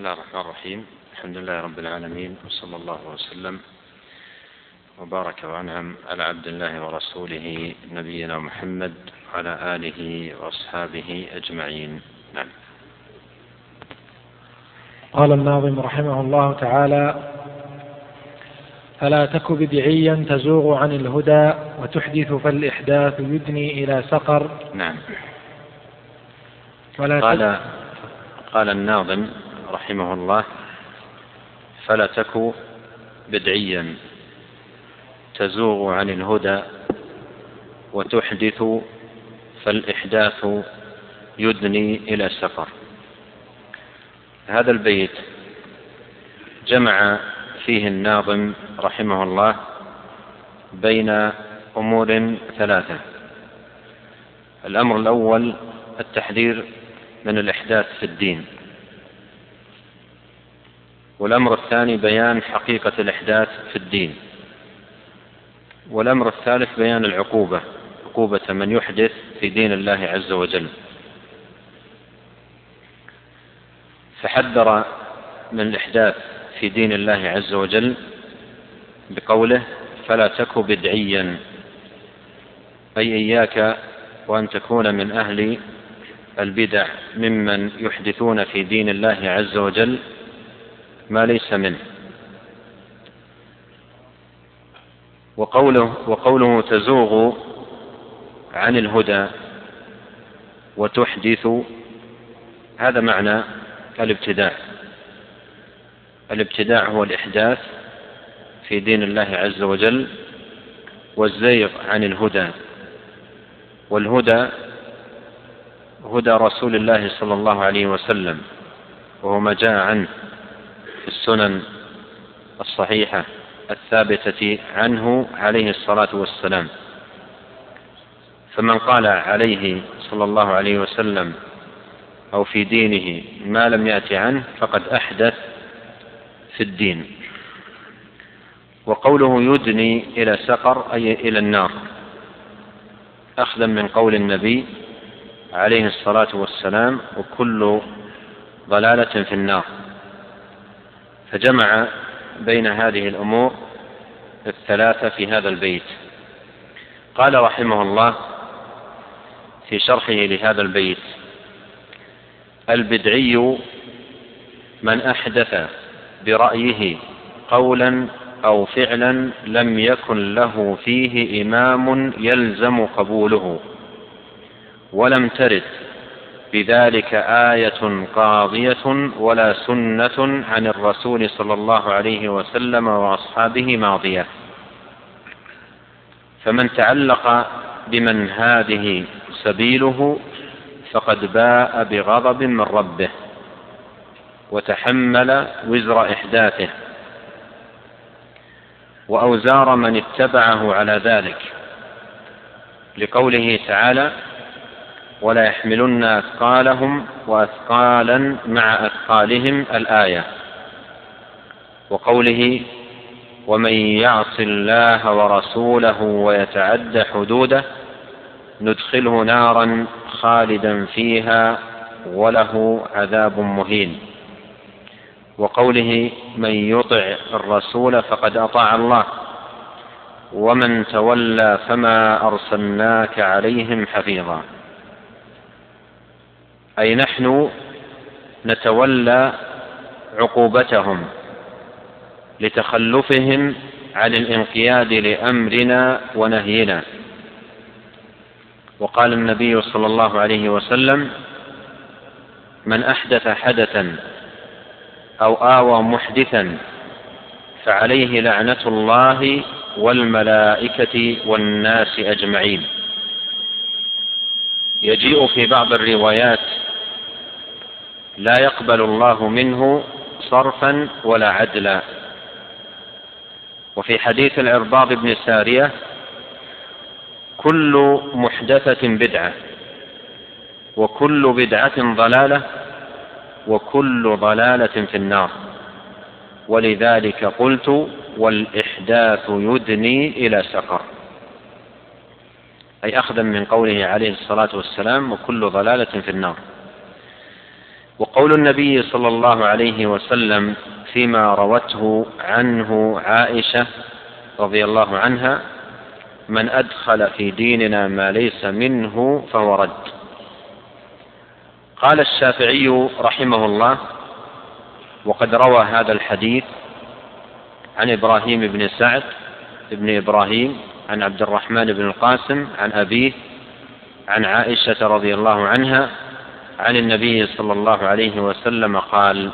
الله الرحمن الرحيم. الحمد لله رب العالمين، وصلى الله وسلم وبارك وأنعم على عبد الله ورسوله نبينا محمد وعلى آله وأصحابه أجمعين. نعم. قال الناظم رحمه الله تعالى: فلا تك بدعيا تزوغ عن الهدى وتحدث فالإحداث يدني إلى سقر. نعم. قال الناظم رحمه الله: فلا تك بدعيا تزوغ عن الهدى وتحدث فالإحداث يدني إلى سقر. هذا البيت جمع فيه الناظم رحمه الله بين أمور ثلاثة. الأمر الأول التحذير من الإحداث في الدين، والأمر الثاني بيان حقيقة الإحداث في الدين، والأمر الثالث بيان عقوبة من يحدث في دين الله عز وجل. فحذر من الإحداث في دين الله عز وجل بقوله: فلا تك بدعيا، أي إياك وأن تكون من أهل البدع ممن يحدثون في دين الله عز وجل ما ليس منه. وقوله تزوغ عن الهدى وتحدث، هذا معنى الابتداع. الابتداع هو الإحداث في دين الله عز وجل، والزيغ عن الهدى، والهدى هدى رسول الله صلى الله عليه وسلم، وهو ما جاء عنه في السنن الصحيحة الثابتة عنه عليه الصلاة والسلام. فمن قال عليه صلى الله عليه وسلم أو في دينه ما لم يأتي عنه فقد أحدث في الدين. وقوله يدني إلى سقر أي إلى النار، أخذا من قول النبي عليه الصلاة والسلام: وكل ضلالة في النار. فجمع بين هذه الأمور الثلاثة في هذا البيت. قال رحمه الله في شرحه لهذا البيت: البدعي من أحدث برأيه قولا أو فعلا لم يكن له فيه إمام يلزم قبوله، ولم ترد بذلك آية قاضية ولا سنة عن الرسول صلى الله عليه وسلم وأصحابه ماضية. فمن تعلق بمن هذه سبيله فقد باء بغضب من ربه وتحمل وزر إحداثه وأوزار من اتبعه على ذلك، لقوله تعالى: ولا يحملن أثقالهم وأثقالا مع أثقالهم الآية، وقوله: ومن يعص الله ورسوله ويتعد حدوده ندخله نارا خالدا فيها وله عذاب مهين، وقوله: من يطع الرسول فقد أطاع الله ومن تولى فما أرسلناك عليهم حفيظا. أي نحن نتولى عقوبتهم لتخلفهم عن الانقياد لأمرنا ونهينا. وقال النبي صلى الله عليه وسلم: من أحدث حدثا أو آوى محدثا فعليه لعنة الله والملائكة والناس أجمعين. يجيء في بعض الروايات: لا يقبل الله منه صرفا ولا عدلا. وفي حديث العرباض بن سارية: كل محدثة بدعة وكل بدعة ضلالة وكل ضلالة في النار. ولذلك قلت: والإحداث يدني إلى سقر، أي أخذا من قوله عليه الصلاة والسلام: وكل ضلالة في النار. وقول النبي صلى الله عليه وسلم فيما روته عنه عائشة رضي الله عنها: من أدخل في ديننا ما ليس منه فهو رد. قال الشافعي رحمه الله: وقد روى هذا الحديث عن إبراهيم بن سعد بن إبراهيم عن عبد الرحمن بن القاسم عن أبيه عن عائشة رضي الله عنها عن النبي صلى الله عليه وسلم قال: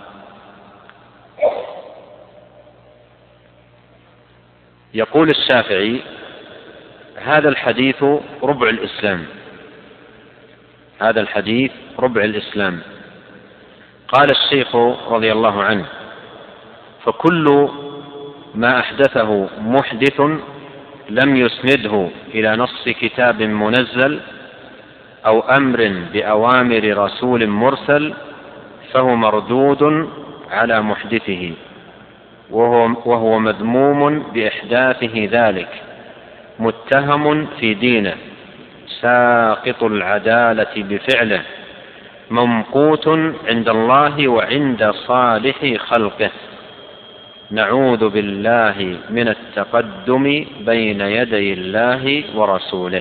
يقول الشافعي: هذا الحديث ربع الإسلام، هذا الحديث ربع الإسلام. قال الشيخ رضي الله عنه: فكل ما أحدثه محدث لم يسنده إلى نص كتاب منزل أو أمر بأوامر رسول مرسل فهو مردود على محدثه، وهو مذموم بإحداثه ذلك، متهم في دينه، ساقط العدالة بفعله، ممقوت عند الله وعند صالح خلقه، نعوذ بالله من التقدم بين يدي الله ورسوله.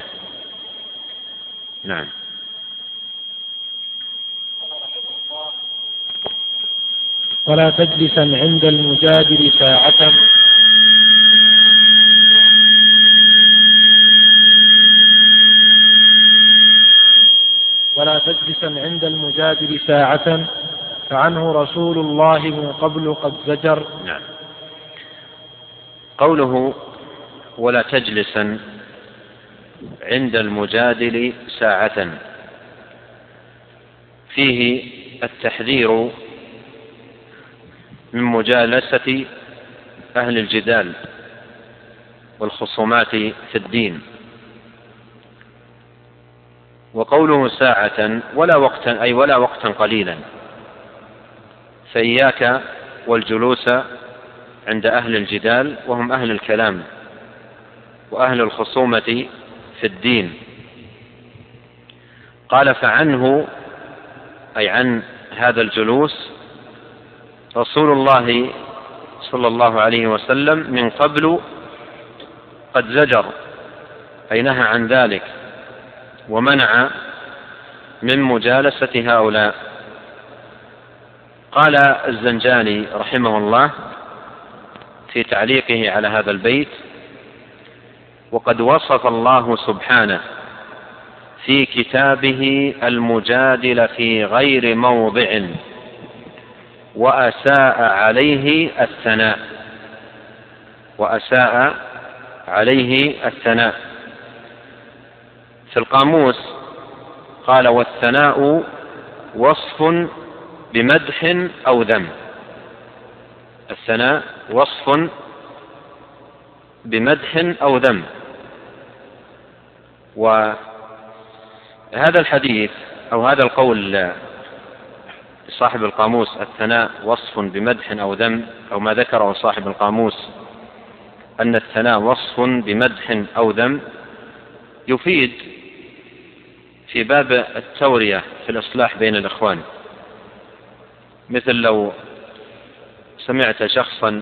نعم. ولا تجلسا عند المجادل ساعة فعنه رسول الله من قبل قد زجر. نعم. قوله ولا تجلسا عند المجادل ساعة فيه التحذير من مجالسة أهل الجدال والخصومات في الدين. وقوله ساعة ولا وقتا، أي ولا وقتا قليلا، فإياك والجلوس عند أهل الجدال وهم أهل الكلام وأهل الخصومة في الدين. قال: فعنه، أي عن هذا الجلوس، رسول الله صلى الله عليه وسلم من قبل قد زجر، أي نهى عن ذلك ومنع من مجالسة هؤلاء. قال الزنجاني رحمه الله في تعليقه على هذا البيت: وقد وصف الله سبحانه في كتابه المجادل في غير موضع وأساء عليه الثناء. في القاموس قال: والثناء وصف بمدح أو ذم. الثناء وصف بمدح أو ذم. وهذا الحديث أو هذا القول صاحب القاموس: الثناء وصف بمدح أو ذم، أو ما ذكره صاحب القاموس أن الثناء وصف بمدح أو ذم، يفيد في باب التورية في الإصلاح بين الإخوان. مثل لو سمعت شخصا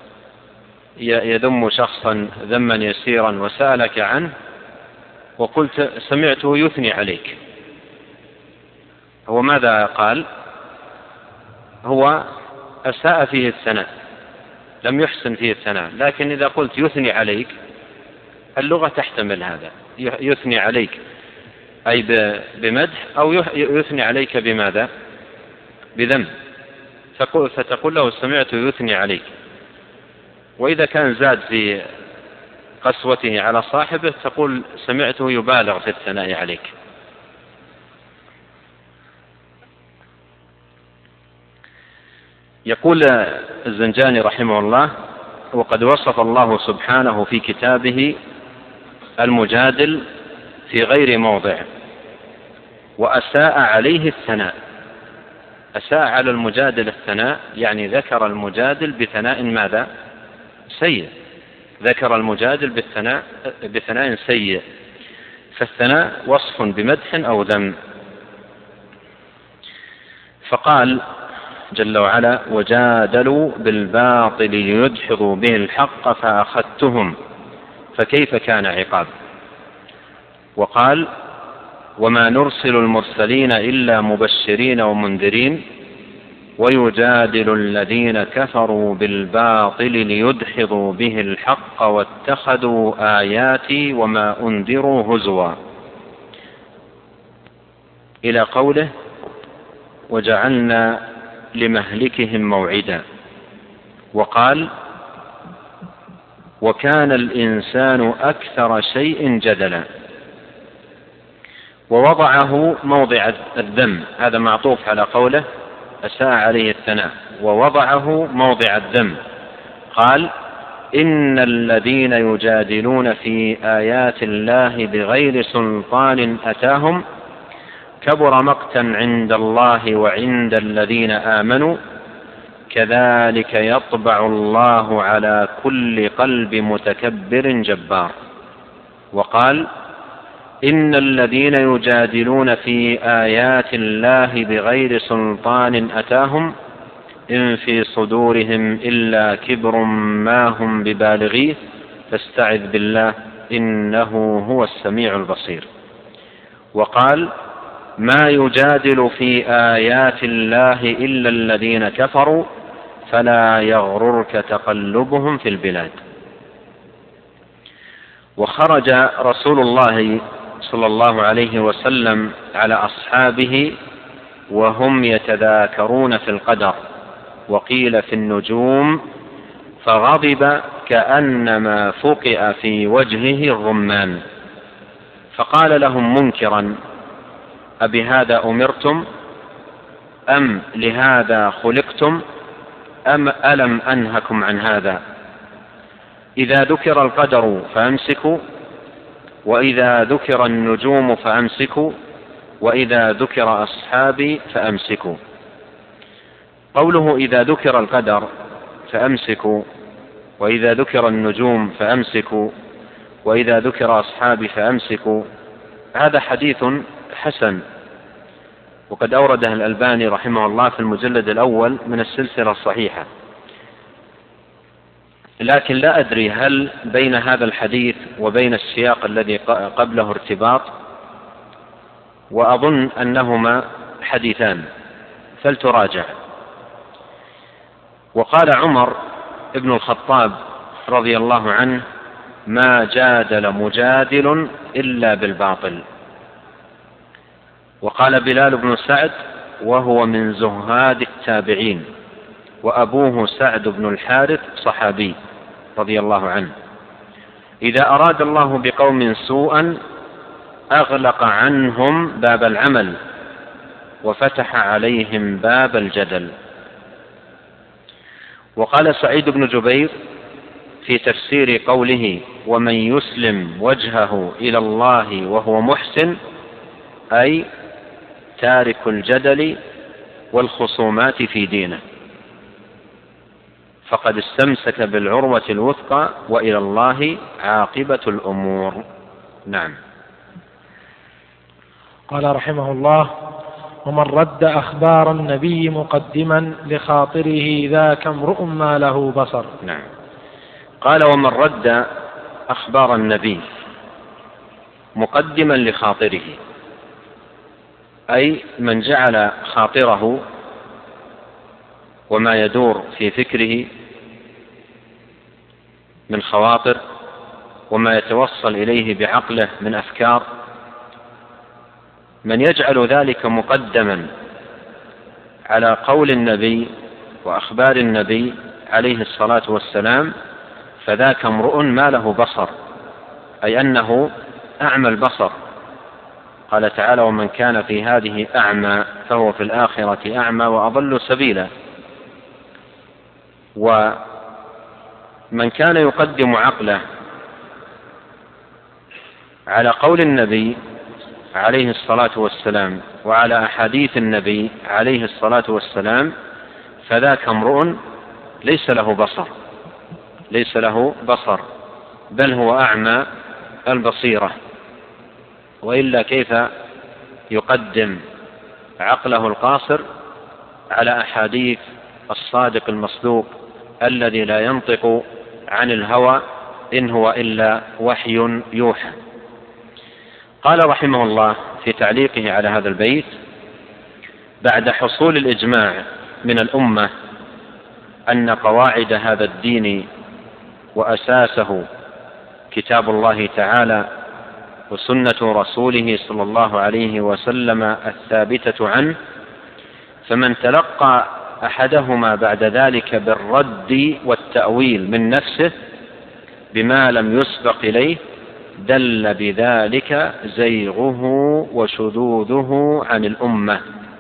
يذم شخصا ذما يسيرا وسألك عنه وقلت سمعته يثني عليك، هو ماذا قال؟ هو أساء فيه الثناء، لم يحسن فيه الثناء. لكن إذا قلت يثني عليك، اللغة تحتمل هذا، يثني عليك أي بمدح، أو يثني عليك بماذا؟ بذم، فتقول له سمعته يثني عليك. وإذا كان زاد في قسوته على صاحبه تقول سمعته يبالغ في الثناء عليك. يقول الزنجاني رحمه الله: وقد وصف الله سبحانه في كتابه المجادل في غير موضع وأساء عليه الثناء. أساء على المجادل الثناء، يعني ذكر المجادل بثناء ماذا؟ سيء. ذكر المجادل بثناء سيء. فالثناء وصف بمدح أو ذم. فقال جل وعلا: وجادلوا بالباطل ليدحضوا به الحق فأخذتهم فكيف كان عقاب. وقال: وما نرسل المرسلين إلا مبشرين ومنذرين ويجادل الذين كفروا بالباطل ليدحضوا به الحق واتخذوا آياتي وما أنذروا هزوا، إلى قوله: وجعلنا لمهلكهم موعدا. وقال: وكان الإنسان أكثر شيء جدلا. ووضعه موضع الذم، هذا معطوف على قوله: أساء عليه الثناء، ووضعه موضع الذم. قال: إن الذين يجادلون في آيات الله بغير سلطان أتاهم كبر مقتا عند الله وعند الذين آمنوا كذلك يطبع الله على كل قلب متكبر جبار. وقال: إن الذين يجادلون في آيات الله بغير سلطان أتاهم إن في صدورهم إلا كبر ما هم ببالغيه فاستعذ بالله إنه هو السميع البصير. وقال: ما يجادل في آيات الله إلا الذين كفروا فلا يغررك تقلبهم في البلاد. وخرج رسول الله صلى الله عليه وسلم على أصحابه وهم يتذاكرون في القدر وقيل في النجوم فغضب كأنما فقئ في وجهه الرمان، فقال لهم منكرا: أبهذا أمرتم أم لهذا خلقتم أم ألم أنهكم عن هذا؟ إذا ذكر القدر فأمسكوا، وإذا ذكر النجوم فأمسكوا، وإذا ذكر أصحابي فأمسكوا. قوله إذا ذكر القدر فأمسكوا، وإذا ذكر النجوم فأمسكوا، وإذا ذكر أصحابي فأمسكوا، هذا حديث حسن، وقد أورده الألباني رحمه الله في المجلد الأول من السلسلة الصحيحة. لكن لا أدري هل بين هذا الحديث وبين السياق الذي قبله ارتباط، وأظن أنهما حديثان فلتراجع. وقال عمر ابن الخطاب رضي الله عنه: ما جادل مجادل إلا بالباطل. وقال بلال بن سعد وهو من زهاد التابعين، وأبوه سعد بن الحارث صحابي رضي الله عنه: إذا أراد الله بقوم سوءا أغلق عنهم باب العمل وفتح عليهم باب الجدل. وقال سعيد بن جبير في تفسير قوله: ومن يسلم وجهه إلى الله وهو محسن، أي تارك الجدل والخصومات في دينه، فقد استمسك بالعروة الوثقى وإلى الله عاقبة الأمور. نعم. قال رحمه الله: ومن رد أخبار النبي مقدما لخاطره ذاك امرؤ ما له بصر. نعم. قال: ومن رد أخبار النبي مقدما لخاطره، أي من جعل خاطره وما يدور في فكره من خواطر وما يتوصل إليه بعقله من أفكار، من يجعل ذلك مقدما على قول النبي وأخبار النبي عليه الصلاة والسلام، فذاك امرؤ ما له بصر، أي أنه أعمى البصر. قال تعالى: ومن كان في هذه أعمى فهو في الآخرة أعمى وأضل سبيلا. ومن كان يقدم عقله على قول النبي عليه الصلاة والسلام وعلى أحاديث النبي عليه الصلاة والسلام، فذاك امرؤ ليس له بصر، بل هو أعمى البصيرة. وإلا كيف يقدم عقله القاصر على أحاديث الصادق المصدوق الذي لا ينطق عن الهوى إن هو إلا وحي يوحى. قال رحمه الله في تعليقه على هذا البيت: بعد حصول الإجماع من الأمة أن قواعد هذا الدين وأساسه كتاب الله تعالى وسنة رسوله صلى الله عليه وسلم الثابتة عنه، فمن تلقى أحدهما بعد ذلك بالرد والتأويل من نفسه بما لم يسبق إليه دل بذلك زيغه وشذوذه عن الأمة،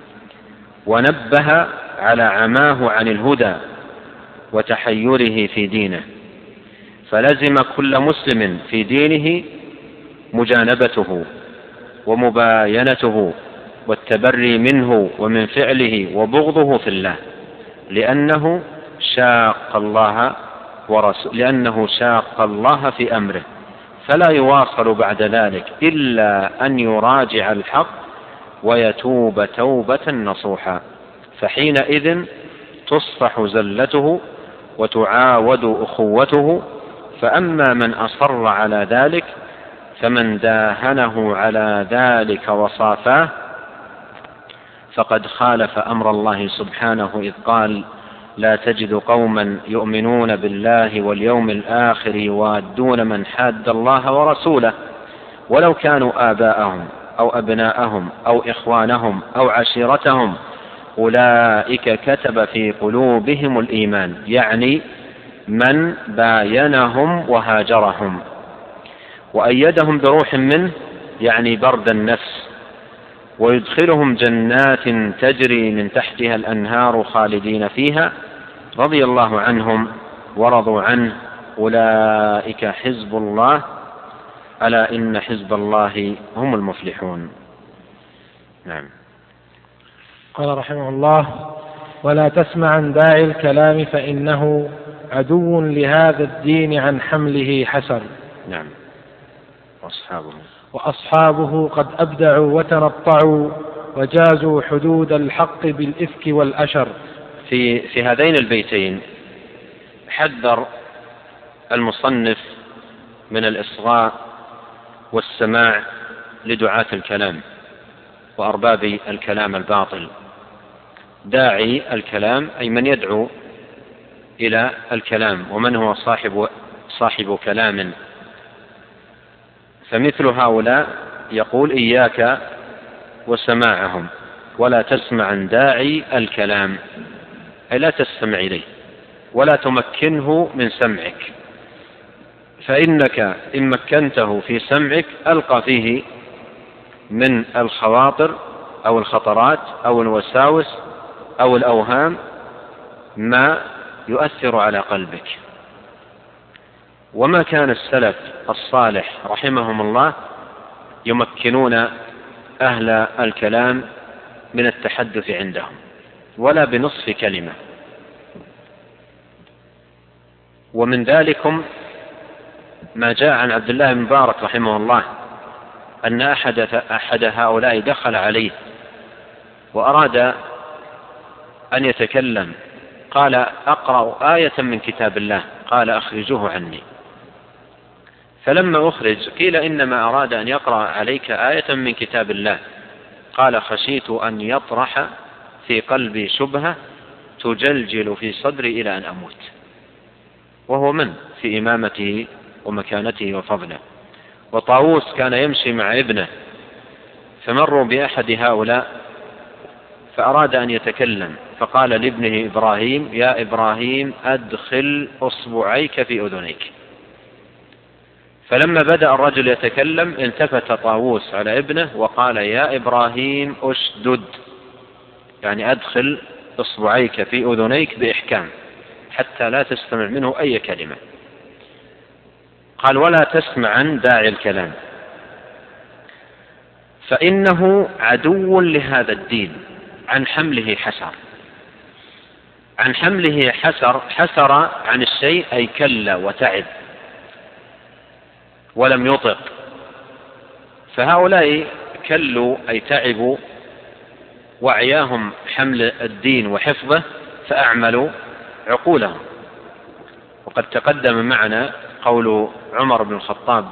ونبه على عماه عن الهدى وتحيره في دينه. فلزم كل مسلم في دينه مجانبته ومباينته والتبري منه ومن فعله وبغضه في الله، لأنه شاق الله في أمره، فلا يواصل بعد ذلك إلا أن يراجع الحق ويتوب توبة نصوحا، فحينئذ تصفح زلته وتعاود أخوته. فأما من أصر على ذلك فمن داهنه على ذلك وصافاه فقد خالف أمر الله سبحانه إذ قال: لا تجد قوما يؤمنون بالله واليوم الآخر يوادون من حاد الله ورسوله ولو كانوا آباءهم أو أبناءهم أو إخوانهم أو عشيرتهم أولئك كتب في قلوبهم الإيمان، يعني من باينهم وهاجرهم، وأيدهم بروح منه، يعني برد النفس، ويدخلهم جنات تجري من تحتها الأنهار خالدين فيها رضي الله عنهم ورضوا عنه أولئك حزب الله ألا إن حزب الله هم المفلحون. نعم. قال رحمه الله: ولا تسمع عن داعي الكلام فإنه عدو لهذا الدين عن حمله حسر. نعم. وأصحابه قد أبدعوا وتنطعوا وجازوا حدود الحق بالإفك والأشر. في هذين البيتين حذر المصنف من الإصغاء والسماع لدعاة الكلام وأرباب الكلام الباطل. داعي الكلام أي من يدعو إلى الكلام، ومن هو صاحب كلام، فمثل هؤلاء يقول: إياك وسماعهم، ولا تسمع عن داعي الكلام، أي لا تستمع إليه ولا تمكنه من سمعك، فإنك إن مكنته في سمعك ألقى فيه من الخواطر أو الخطرات أو الوساوس أو الأوهام ما يؤثر على قلبك. وما كان السلف الصالح رحمهم الله يمكنون أهل الكلام من التحدث عندهم ولا بنصف كلمة. ومن ذلكم ما جاء عن عبد الله بن مبارك رحمه الله أن أحد هؤلاء دخل عليه وأراد أن يتكلم، قال: أقرأ آية من كتاب الله، قال: أخرجوه عني. فلما أخرج قيل: إنما أراد أن يقرأ عليك آية من كتاب الله، قال: خشيت أن يطرح في قلبي شبهة تجلجل في صدري إلى أن أموت. وهو من في إمامته ومكانته وفضله. وطاووس كان يمشي مع ابنه فمروا بأحد هؤلاء فأراد أن يتكلم، فقال لابنه إبراهيم: يا إبراهيم أدخل أصبعيك في أذنيك. فلما بدأ الرجل يتكلم التفت طاووس على ابنه وقال: يا إبراهيم أشدد، يعني أدخل أصبعيك في أذنيك بإحكام حتى لا تستمع منه أي كلمة. قال: ولا تسمع عن داعي الكلام فإنه عدو لهذا الدين عن حمله حسر. عن حمله حسر عن الشيء أي كلا وتعب ولم يطق. فهؤلاء كلوا أي تعبوا وأعياهم حمل الدين وحفظه فأعملوا عقولهم. وقد تقدم معنا قول عمر بن الخطاب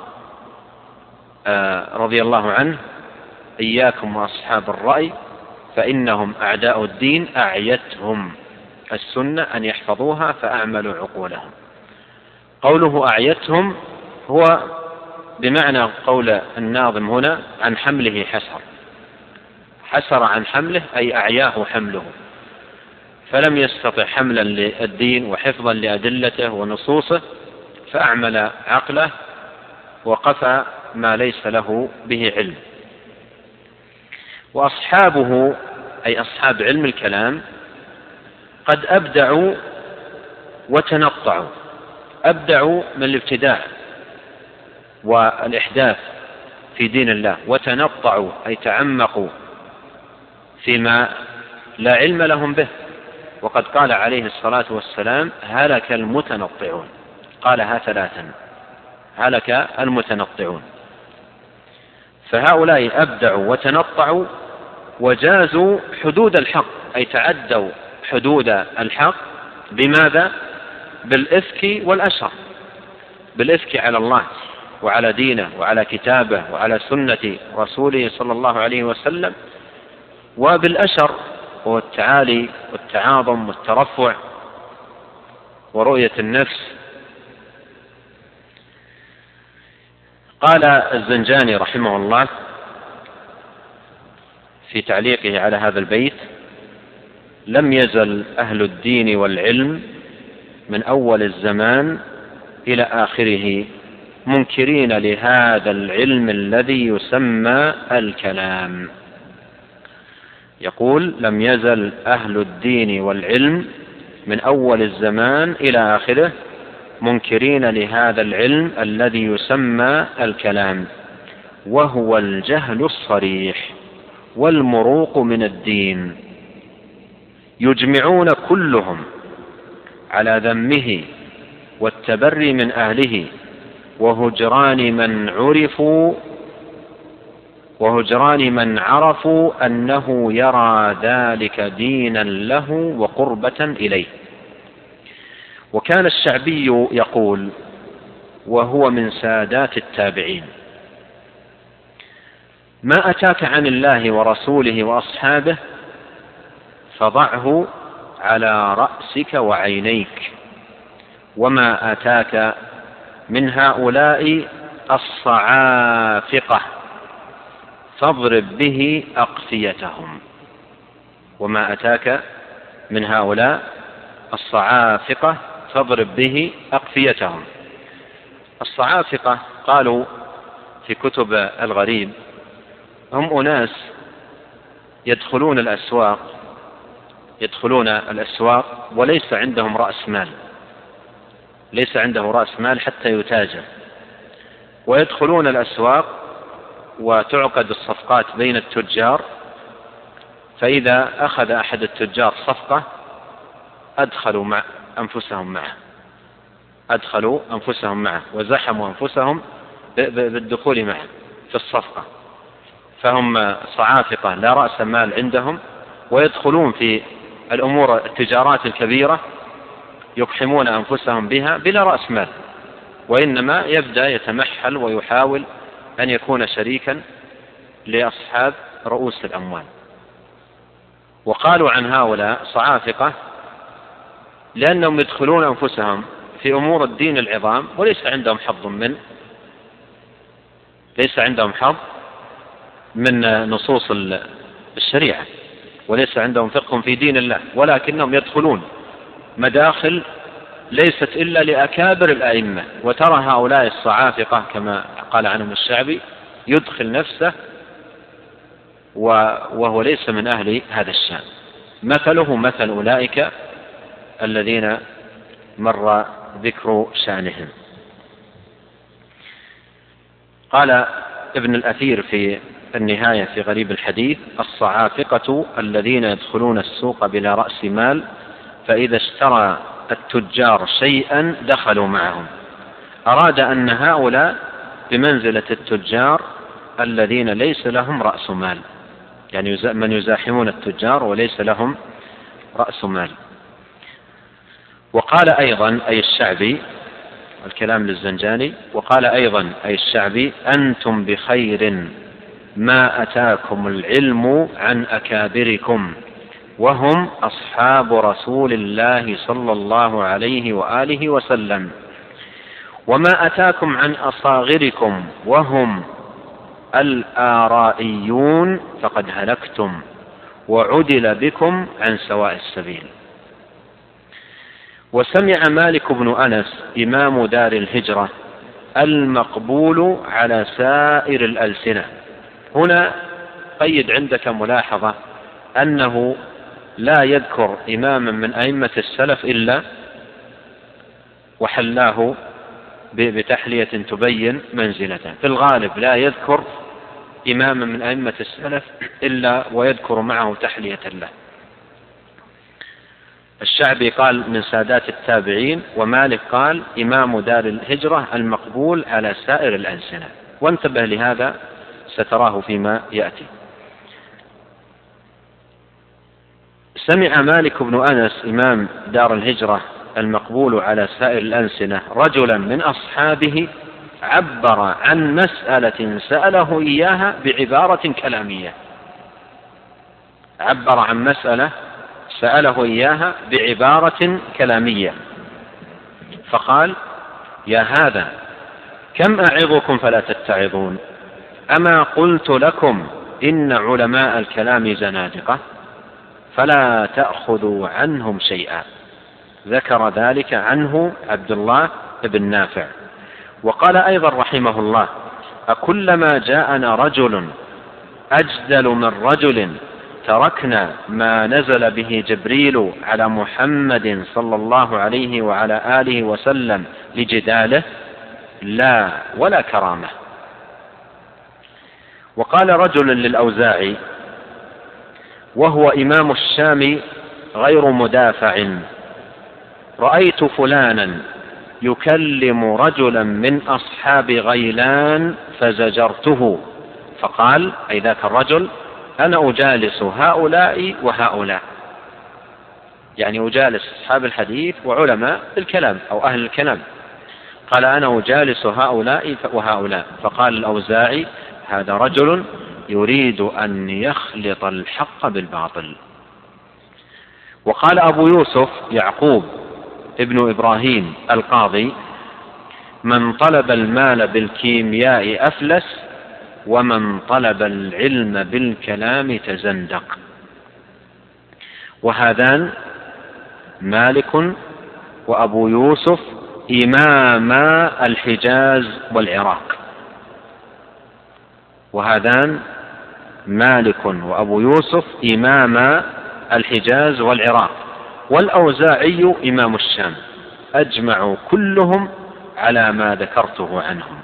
رضي الله عنه: إياكم وأصحاب الرأي فإنهم أعداء الدين، أعيتهم السنة أن يحفظوها فأعملوا عقولهم. قوله أعيتهم هو بمعنى قول الناظم هنا عن حمله حسر عن حمله، أي أعياه حمله، فلم يستطع حملا للدين وحفظا لأدلته ونصوصه، فأعمل عقله وقفى ما ليس له به علم. وأصحابه أي أصحاب علم الكلام قد أبدعوا وتنطعوا، أبدعوا من الابتداع والإحداث في دين الله، وتنطعوا أي تعمقوا فيما لا علم لهم به. وقد قال عليه الصلاة والسلام: هلك المتنطعون، قالها 3: هلك المتنطعون. فهؤلاء أبدعوا وتنطعوا وجازوا حدود الحق، أي تعدوا حدود الحق. بماذا؟ بالإفك والأشر، بالإفك على الله وعلى دينه وعلى كتابه وعلى سنة رسوله صلى الله عليه وسلم، وبالأشر هو التعالي والتعاظم والترفع ورؤية النفس. قال الزنجاني رحمه الله في تعليقه على هذا البيت: لم يزل أهل الدين والعلم من أول الزمان إلى آخره منكرين لهذا العلم الذي يسمى الكلام. يقول: لم يزل أهل الدين والعلم من أول الزمان إلى آخره منكرين لهذا العلم الذي يسمى الكلام، وهو الجهل الصريح والمروق من الدين، يجمعون كلهم على ذمه والتبري من أهله وهجران من عرفوا أنه يرى ذلك دينا له وقربة إليه. وكان الشعبي يقول، وهو من سادات التابعين: ما أتاك عن الله ورسوله وأصحابه فضعه على رأسك وعينيك، وما أتاك من هؤلاء الصعافقة فاضرب به أقفيتهم. وما أتاك من هؤلاء الصعافقة فاضرب به أقفيتهم. الصعافقة قالوا في كتب الغريب هم أناس يدخلون الأسواق وليس عندهم رأس مال، ليس عنده رأس مال حتى يتاجر، ويدخلون الأسواق وتعقد الصفقات بين التجار، فإذا أخذ أحد التجار صفقة أدخلوا أنفسهم معه وزحموا أنفسهم بالدخول معه في الصفقة. فهم صعافقة لا رأس مال عندهم، ويدخلون في الأمور التجارات الكبيرة يقحمون أنفسهم بها بلا رأس مال، وإنما يبدأ يتمحل ويحاول أن يكون شريكا لأصحاب رؤوس الأموال. وقالوا عن هؤلاء صعافقة لأنهم يدخلون أنفسهم في أمور الدين العظام وليس عندهم حظ من نصوص الشريعة، وليس عندهم فقه في دين الله، ولكنهم يدخلون مداخل ليست إلا لأكابر الأئمة. وترى هؤلاء الصعافقة كما قال عنهم الشعبي يدخل نفسه وهو ليس من أهل هذا الشأن، مثله مثل أولئك الذين مر ذكر شأنهم. قال ابن الأثير في النهاية في غريب الحديث: الصعافقة الذين يدخلون السوق بلا رأس مال، فإذا اشترى التجار شيئا دخلوا معهم. أراد أن هؤلاء بمنزلة التجار الذين ليس لهم رأس مال، يعني من يزاحمون التجار وليس لهم رأس مال. وقال أيضا أي الشعبي، الكلام للزنجاني، وقال أيضا أي الشعبي: أنتم بخير ما أتاكم العلم عن أكابركم وهم أصحاب رسول الله صلى الله عليه وآله وسلم، وما أتاكم عن أصاغركم وهم الآرائيون فقد هلكتم وعدل بكم عن سواء السبيل. وسمع مالك بن أنس إمام دار الهجرة المقبول على سائر الألسنة. هنا قيد عندك ملاحظة أنه لا يذكر إماما من أئمة السلف إلا وحلاه بتحلية تبين منزلته. في الغالب لا يذكر إماما من أئمة السلف إلا ويذكر معه تحلية له. الشعبي قال من سادات التابعين، ومالك قال إمام دار الهجرة المقبول على سائر الألسنة، وانتبه لهذا ستراه فيما يأتي. سمع مالك بن أنس إمام دار الهجرة المقبول على سائر الألسنة رجلا من أصحابه عبر عن مسألة سأله إياها بعبارة كلامية. عبر عن مسألة سأله إياها بعبارة كلامية، فقال: يا هذا كم أعظكم فلا تتعظون؟ أما قلت لكم إن علماء الكلام زنادقة فلا تأخذوا عنهم شيئا. ذكر ذلك عنه عبد الله بن نافع. وقال أيضا رحمه الله: أكلما جاءنا رجل أجدل من رجل تركنا ما نزل به جبريل على محمد صلى الله عليه وعلى آله وسلم لجداله؟ لا ولا كرامة. وقال رجل للأوزاعي وهو إمام الشام غير مدافع: رأيت فلانا يكلم رجلا من أصحاب غيلان فزجرته، فقال أي ذاك الرجل: أنا أجالس هؤلاء وهؤلاء، يعني أجالس أصحاب الحديث وعلماء الكلام أو أهل الكلام. قال: أنا أجالس هؤلاء وهؤلاء. فقال الأوزاعي: هذا رجل يريد أن يخلط الحق بالباطل. وقال أبو يوسف يعقوب ابن إبراهيم القاضي: من طلب المال بالكيمياء أفلس، ومن طلب العلم بالكلام تزندق. وهذان مالك وأبو يوسف إماما الحجاز والعراق. وهذان مالك وأبو يوسف إماما الحجاز والعراق، والأوزاعي إمام الشام، أجمعوا كلهم على ما ذكرته عنهم.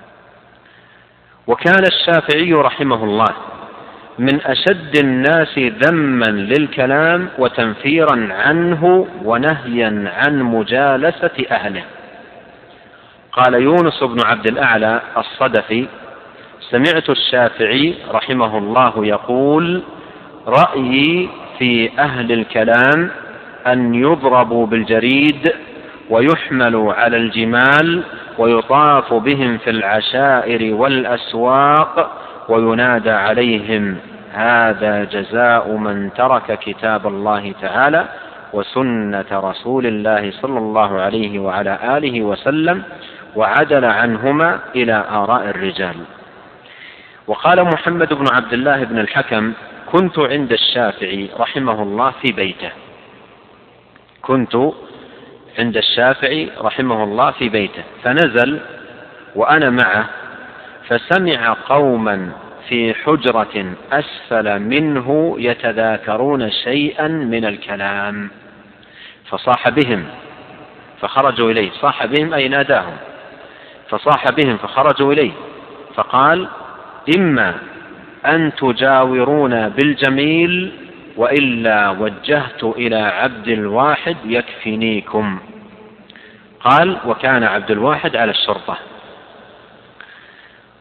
وكان الشافعي رحمه الله من أشد الناس ذما للكلام وتنفيرا عنه ونهيا عن مجالسة أهله. قال يونس بن عبد الأعلى الصدفي: سمعت الشافعي رحمه الله يقول: رأيي في أهل الكلام أن يضربوا بالجريد ويحملوا على الجمال ويطاف بهم في العشائر والأسواق وينادى عليهم: هذا جزاء من ترك كتاب الله تعالى وسنة رسول الله صلى الله عليه وعلى آله وسلم وعدل عنهما إلى آراء الرجال. وقال محمد بن عبد الله بن الحكم: كنت عند الشافعي رحمه الله في بيته. كنت عند الشافعي رحمه الله في بيته، فنزل وأنا معه، فسمع قوما في حجرة أسفل منه يتذاكرون شيئا من الكلام، فصاح بهم فخرجوا إليه. صاح بهم أي ناداهم، فصاح بهم فخرجوا إليه، فقال: إما أن تجاورون بالجميل وإلا وجهت إلى عبد الواحد يكفنيكم. قال: وكان عبد الواحد على الشرطة.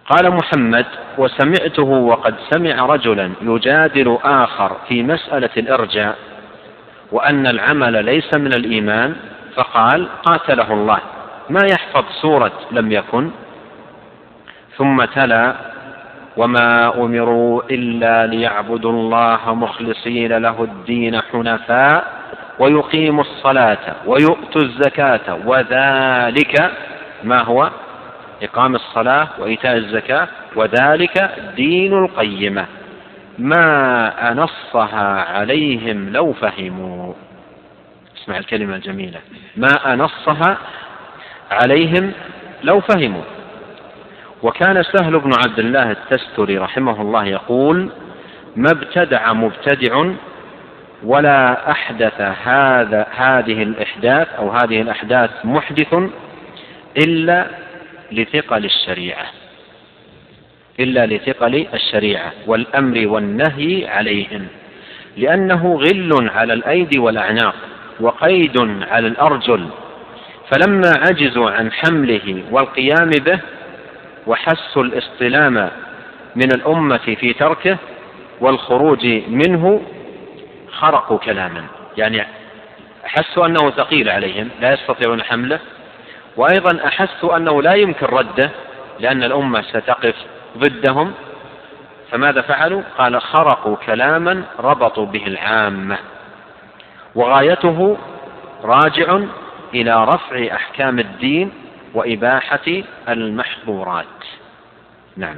قال محمد: وسمعته وقد سمع رجلا يجادل آخر في مسألة الإرجاء وأن العمل ليس من الإيمان، فقال: قاتله الله، ما يحفظ سورة لم يكن. ثم تلا: وما أمروا إلا ليعبدوا الله مخلصين له الدين حنفاء ويقيموا الصلاة ويؤتوا الزكاة وذلك، ما هو؟ إقام الصلاة وإيتاء الزكاة، وذلك دين القيمة، ما أنصها عليهم لو فهموا. اسمع الكلمة الجميلة: ما أنصها عليهم لو فهموا. وكان سهل بن عبد الله التستري رحمه الله يقول: ما ابتدع مبتدع ولا أحدث هذه الإحداث أو هذه الأحداث محدث إلا لثقل الشريعة والأمر والنهي عليهم، لأنه غل على الأيدي والأعناق وقيد على الأرجل، فلما عجزوا عن حمله والقيام به وحسوا الاستلام من الأمة في تركه والخروج منه خرقوا كلاما، يعني أحسوا أنه ثقيل عليهم لا يستطيعون حمله، وأيضا أحسوا أنه لا يمكن رده لأن الأمة ستقف ضدهم، فماذا فعلوا؟ قال: خرقوا كلاما ربطوا به العامة، وغايته راجع إلى رفع أحكام الدين وإباحة المحظورات. نعم.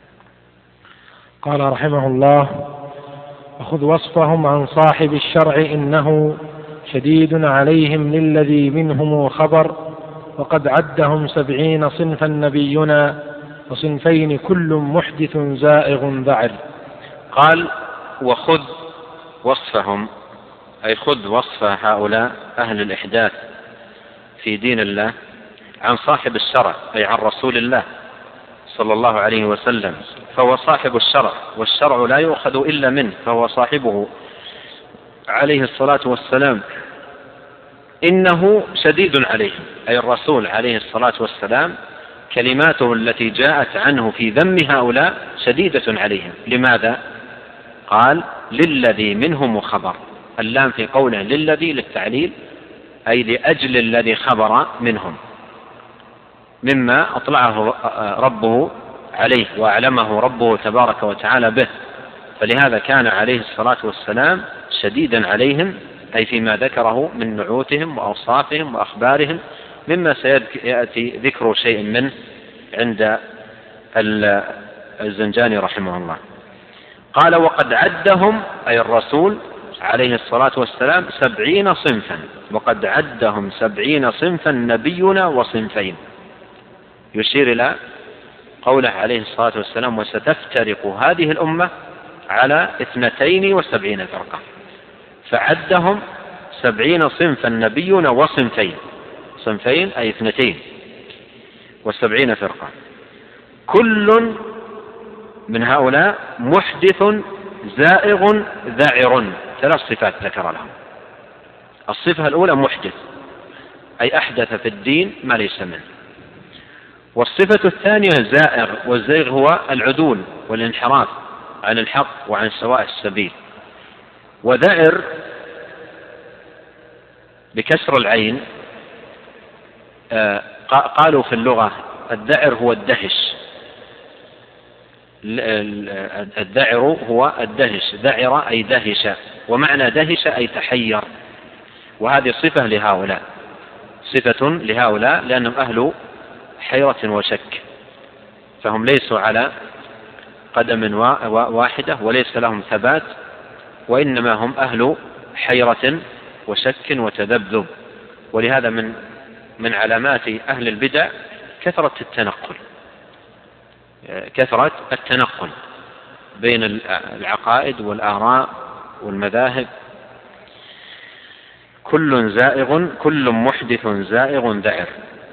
قال رحمه الله: وخذ وصفهم عن صاحب الشرع إنه شديد عليهم للذي منهم خبر، وقد عدهم 70 صنفا نبينا وصنفين كل محدث زائغ ذعر. قال: وخذ وصفهم، أي خذ وصف هؤلاء أهل الإحداث في دين الله عن صاحب الشرع، أي عن رسول الله صلى الله عليه وسلم، فهو صاحب الشرع، والشرع لا يؤخذ إلا منه، فهو صاحبه عليه الصلاة والسلام. إنه شديد عليهم، أي الرسول عليه الصلاة والسلام كلماته التي جاءت عنه في ذم هؤلاء شديدة عليهم. لماذا؟ قال: للذي منهم خبر، اللام في قوله للذي للتعليل، أي لأجل الذي خبر منهم مما أطلعه ربه عليه وأعلمه ربه تبارك وتعالى به، فلهذا كان عليه الصلاة والسلام شديدا عليهم، أي فيما ذكره من نعوتهم وأوصافهم وأخبارهم، مما سيأتي ذكر شيء منه عند الزنجاني رحمه الله. قال: وقد عدهم، أي الرسول عليه الصلاة والسلام 70 صنفا، وقد عدهم 70 صنفا نبينا وصنفين، يشير إلى قوله عليه الصلاة والسلام: وستفترق هذه الأمة على 72 فرقة، فعدهم 70 صنفا نبينا وصنفين، صنفين أي 72 فرقة، كل من هؤلاء محدث زائغ ذعر. 3 صفات ذكر لهم. الصفة الأولى محدث، أي أحدث في الدين ما ليس منه. والصفة الثانية زائغ، والزيغ هو العدول والانحراف عن الحق وعن سواء السبيل. وذعر بكسر العين، قالوا في اللغة الذعر هو الدهش، الذعر هو الدهش، ذعر أي دهش، ومعنى دهش أي تحير، وهذه صفة لهؤلاء، صفة لهؤلاء لأنهم أهل حيرة وشك، فهم ليسوا على قدم واحدة وليس لهم ثبات، وإنما هم أهل حيرة وشك وتذبذب. ولهذا من علامات أهل البدع كثرة التنقل بين العقائد والآراء والمذاهب. كل زائغ، كل محدث زائغ ذعر.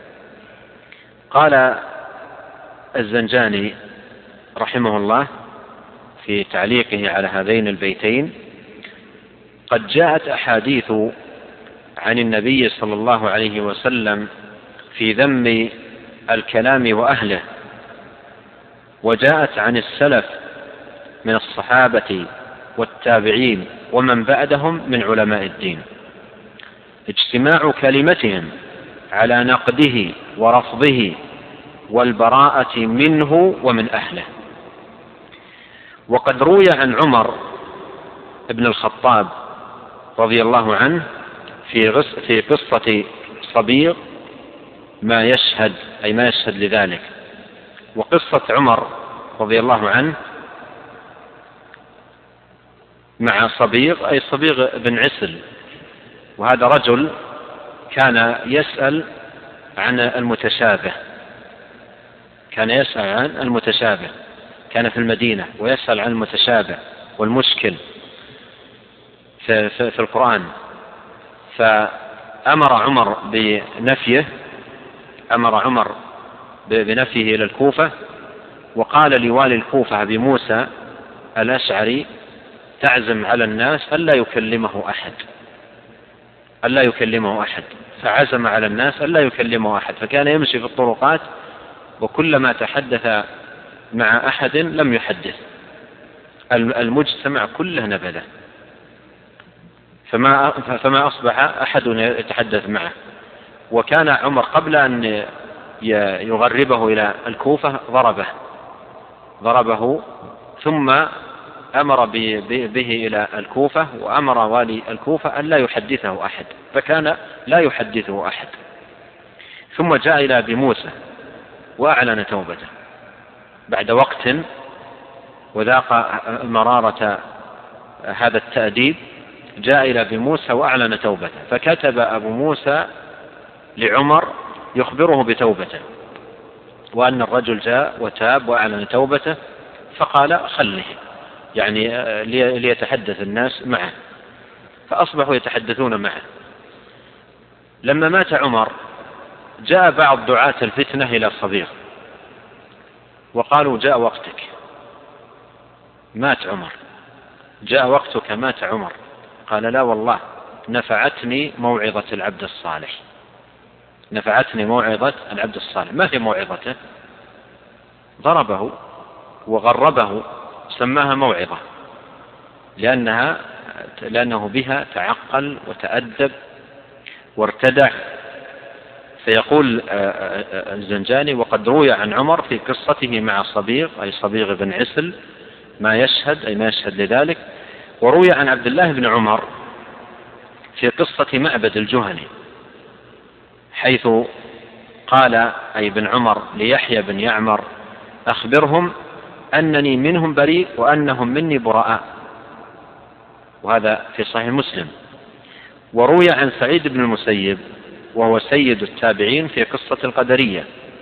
قال الزنجاني رحمه الله في تعليقه على هذين البيتين: قد جاءت أحاديث عن النبي صلى الله عليه وسلم في ذم الكلام وأهله، وجاءت عن السلف من الصحابة والتابعين ومن بعدهم من علماء الدين، اجتماع كلمتهم على نقده ورفضه والبراءة منه ومن أهله. وقد روي عن عمر بن الخطاب رضي الله عنه في قصة صبيغ ما يشهد لذلك. وقصة عمر رضي الله عنه مع صبيغ أي صبيغ بن عسل، وهذا رجل كان يسأل عن المتشابه، كان في المدينة ويسأل عن المتشابه والمشكل في القرآن، فأمر عمر بنفيه إلى الكوفة، وقال لوالي الكوفة أبي موسى الأشعري تعزم على الناس ألا يكلمه أحد، فعزم على الناس ألا يكلمه أحد، فكان يمشي في الطرقات وكلما تحدث مع أحد لم يحدث، المجتمع كله نبذه، فما أصبح أحد يتحدث معه. وكان عمر قبل أن يغربه إلى الكوفة ضربه ثم أمر به إلى الكوفة، وأمر والي الكوفة أن لا يحدثه أحد، فكان لا يحدثه أحد. ثم جاء إلى أبي موسى وأعلن توبته بعد وقت وذاق مرارة هذا التأديب، جاء إلى أبي موسى وأعلن توبته، فكتب أبو موسى لعمر يخبره بتوبته وأن الرجل جاء وتاب وأعلن توبته، فقال خله يعني ليتحدث الناس معه، فأصبحوا يتحدثون معه. لما مات عمر جاء بعض دعاة الفتنة إلى صبيغ وقالوا جاء وقتك، مات عمر، جاء وقتك، مات عمر. قال لا والله نفعتني موعظة العبد الصالح. ما هي موعظته؟ ضربه وغربه، سماها موعظة لأنه بها تعقل وتأدب وارتدع. فيقول الزنجاني وقد روي عن عمر في قصته مع صبيغ أي صبيغ بن عسل ما يشهد لذلك. وروي عن عبد الله بن عمر في قصة معبد الجهني حيث قال أي بن عمر ليحيى بن يعمر أخبرهم أنني منهم بريء وأنهم مني براء، وهذا في صحيح مسلم. وروي عن سعيد بن المسيب وهو سيد التابعين في قصة القدرية،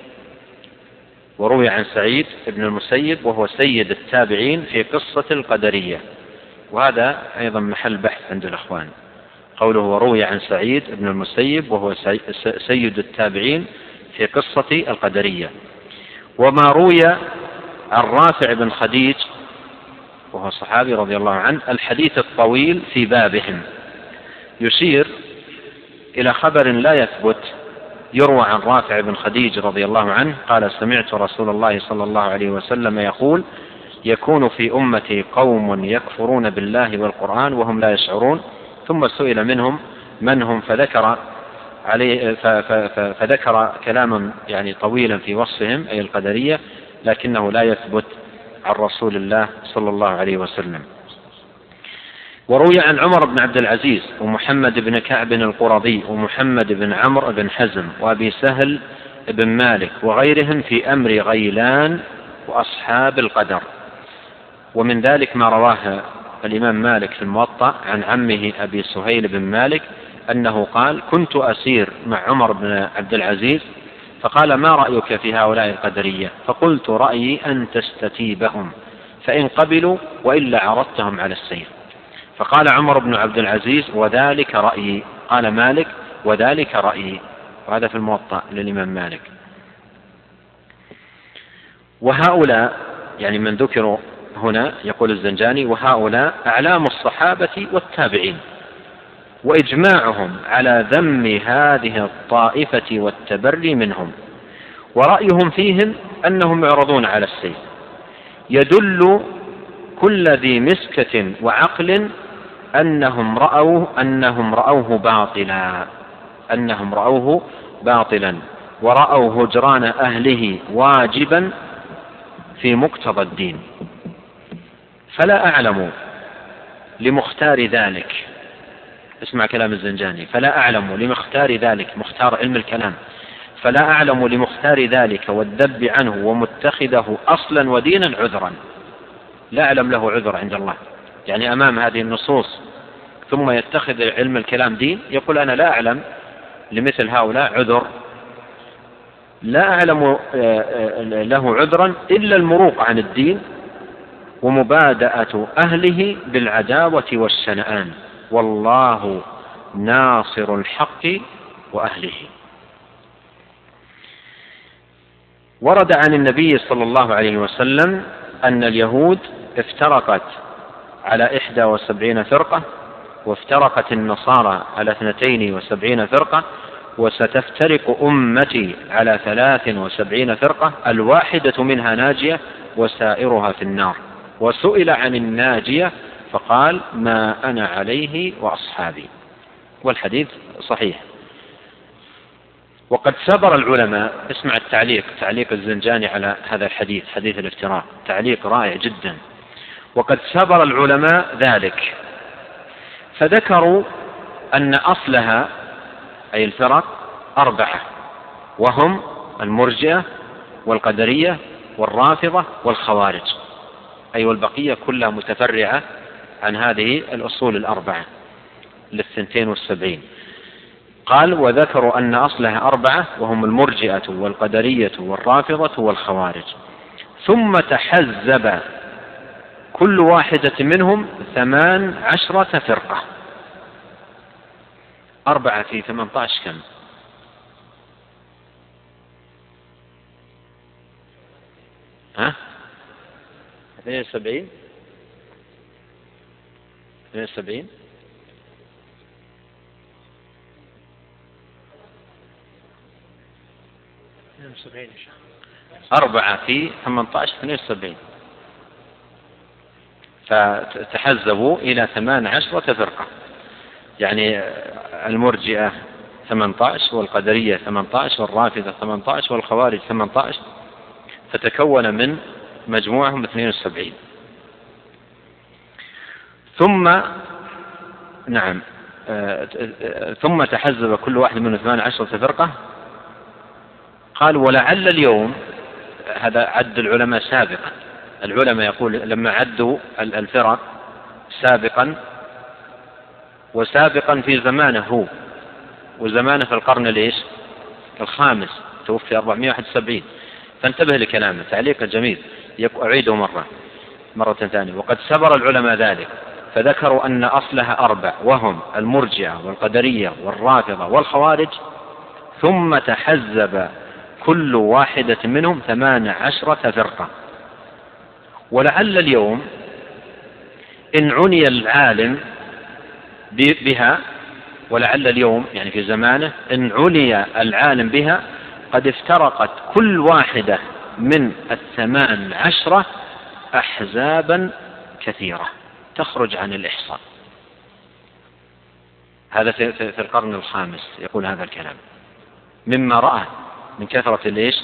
وهذا أيضا محل بحث عند الأخوان، قوله وروي عن سعيد بن المسيب وهو سيد التابعين في قصة القدرية. وما روي عن رافع بن خديج وهو صحابي رضي الله عنه الحديث الطويل في بابهم يشير إلى خبر لا يثبت يروى عن رافع بن خديج رضي الله عنه قال سمعت رسول الله صلى الله عليه وسلم يقول يكون في أمتي قوم يكفرون بالله والقرآن وهم لا يشعرون، ثم سئل منهم من هم فذكر كلاما يعني طويلا في وصفهم أي القدرية، لكنه لا يثبت عن رسول الله صلى الله عليه وسلم. وروي عن عمر بن عبد العزيز ومحمد بن كعب القرظي ومحمد بن عمرو بن حزم وأبي سهل بن مالك وغيرهم في أمر غيلان وأصحاب القدر. ومن ذلك ما رواه الإمام مالك في الموطأ عن عمه أبي سهيل بن مالك أنه قال كنت أسير مع عمر بن عبد العزيز فقال ما رأيك في هؤلاء القدرية؟ فقلت رأيي أن تستتيبهم فإن قبلوا وإلا عرضتهم على السير. فقال عمر بن عبد العزيز وذلك رأيي. قال مالك وذلك رأيي، وهذا في الموطأ للإمام مالك. وهؤلاء يعني من ذكروا هنا يقول الزنجاني وهؤلاء أعلام الصحابة والتابعين، وإجماعهم على ذم هذه الطائفة والتبري منهم، ورأيهم فيهم أنهم يعرضون على السيف يدل كل ذي مسكة وعقل أنهم رأوه باطلا ورأوا هجران أهله واجبا في مقتضى الدين. فلا أعلم لمختار ذلك، اسمع كلام الزنجاني، فلا أعلم لمختار ذلك، مختار علم الكلام، فلا أعلم لمختار ذلك والذب عنه ومتخذه أصلا ودينا عذرا. لا أعلم له عذر عند الله، يعني أمام هذه النصوص ثم يتخذ علم الكلام دين، يقول أنا لا أعلم لمثل هؤلاء عذر، لا أعلم له عذرا إلا المروق عن الدين ومبادأة أهله بالعداوة والشنآن، والله ناصر الحق وأهله. ورد عن النبي صلى الله عليه وسلم أن اليهود افترقت على 71 فرقة، وافترقت النصارى على 72 فرقة، وستفترق أمتي على 73 فرقة، الواحدة منها ناجية وسائرها في النار. وسئل عن الناجية فقال ما أنا عليه وأصحابي، والحديث صحيح. وقد سبر العلماء، اسمع تعليق الزنجاني على هذا الحديث، حديث الافتراق، تعليق رائع جدا. وقد سبر العلماء ذلك فذكروا أن أصلها أي الفرق 4، وهم المرجئة والقدرية والرافضة والخوارج، أي والبقية كلها متفرعة عن هذه الأصول 4 ل72. قال وذكروا أن أصلها 4 وهم المرجئة والقدرية والرافضة والخوارج، ثم تحزب كل واحدة منهم 18 فرقة. 4 في 18 كم؟ 72 4 في 18 72، فتحزبوا إلى 18 فرقة، يعني المرجئة 18 والقدرية 18 والرافضة 18 والخوارج 18، فتكون من مجموعهم 72. ثم تحزب كل واحد منهم 18 فرقة. قال ولعل اليوم، هذا عد العلماء سابقا، العلماء يقول لما عدوا الفرق سابقا، وسابقا في زمانه هو، وزمانه في القرن الخامس، توفي 471. فانتبه لكلامه، تعليق جميل أعيده مرة ثانية. وقد سبر العلماء ذلك فذكروا أن أصلها 4 وهم المرجئة والقدرية والرافضة والخوارج، ثم تحزب كل واحدة منهم 18 فرقة. ولعل اليوم إن عني العالم بها، ولعل اليوم يعني في زمانه إن عني العالم بها قد افترقت كل واحدة من 18 أحزابا كثيرة تخرج عن الإحصاء. هذا في القرن الخامس يقول هذا الكلام، مما رأى من كثرة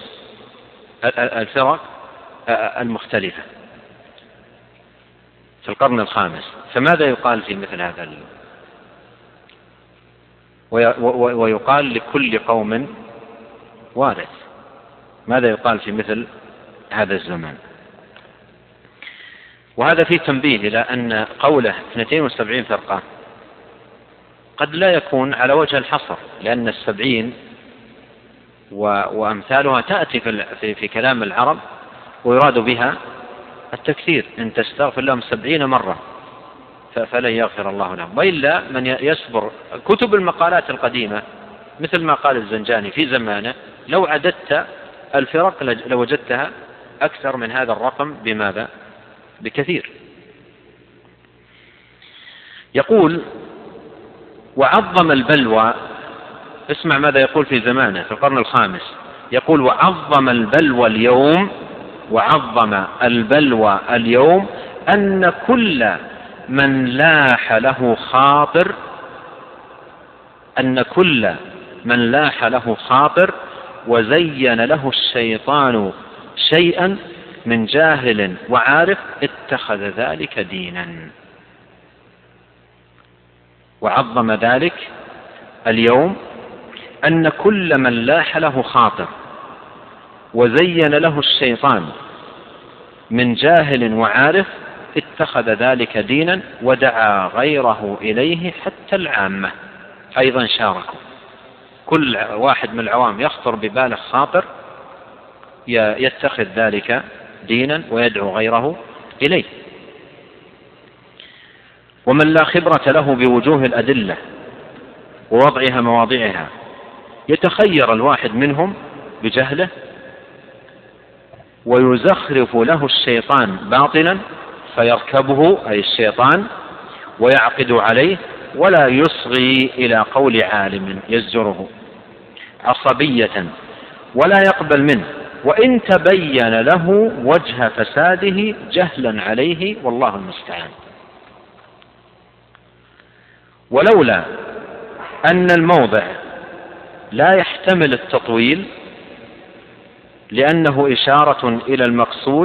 الفرق المختلفة في القرن الخامس. فماذا يقال في مثل هذا اليوم؟ ويقال لكل قوم وارث. ماذا يقال في مثل هذا الزمان؟ وهذا فيه تنبيه إلى أن قوله 72 فرقة قد لا يكون على وجه الحصر، لأن 70 وأمثالها تأتي في كلام العرب ويراد بها التكثير، إن تستغفر لهم 70 مرة فلن يغفر الله لهم. وإلا من يصبر كتب المقالات القديمة مثل ما قال الزنجاني في زمانه، لو عددت الفرق لوجدتها أكثر من هذا الرقم. بماذا؟ بكثير. يقول وعظم البلوى، اسمع ماذا يقول في زمانه في القرن الخامس، يقول وعظم البلوى اليوم وعظم البلوى اليوم أن كل من لاح له خاطر وزين له الشيطان شيئا من جاهل وعارف اتخذ ذلك دينا. وعظم ذلك اليوم أن كل من لاح له خاطر وزين له الشيطان من جاهل وعارف اتخذ ذلك دينا، ودعا غيره إليه حتى العامة أيضا شاركوا. كل واحد من العوام يخطر بباله خاطر يتخذ ذلك دينا ويدعو غيره إليه. ومن لا خبرة له بوجوه الأدلة ووضعها مواضعها يتخير الواحد منهم بجهله ويزخرف له الشيطان باطلا فيركبه أي الشيطان ويعقد عليه، ولا يصغي إلى قول عالم يزجره عصبية ولا يقبل منه، وإن تبين له وجه فساده جهلا عليه، والله المستعان. ولولا أن الموضع لا يحتمل التطويل لأنه إشارة إلى المقصود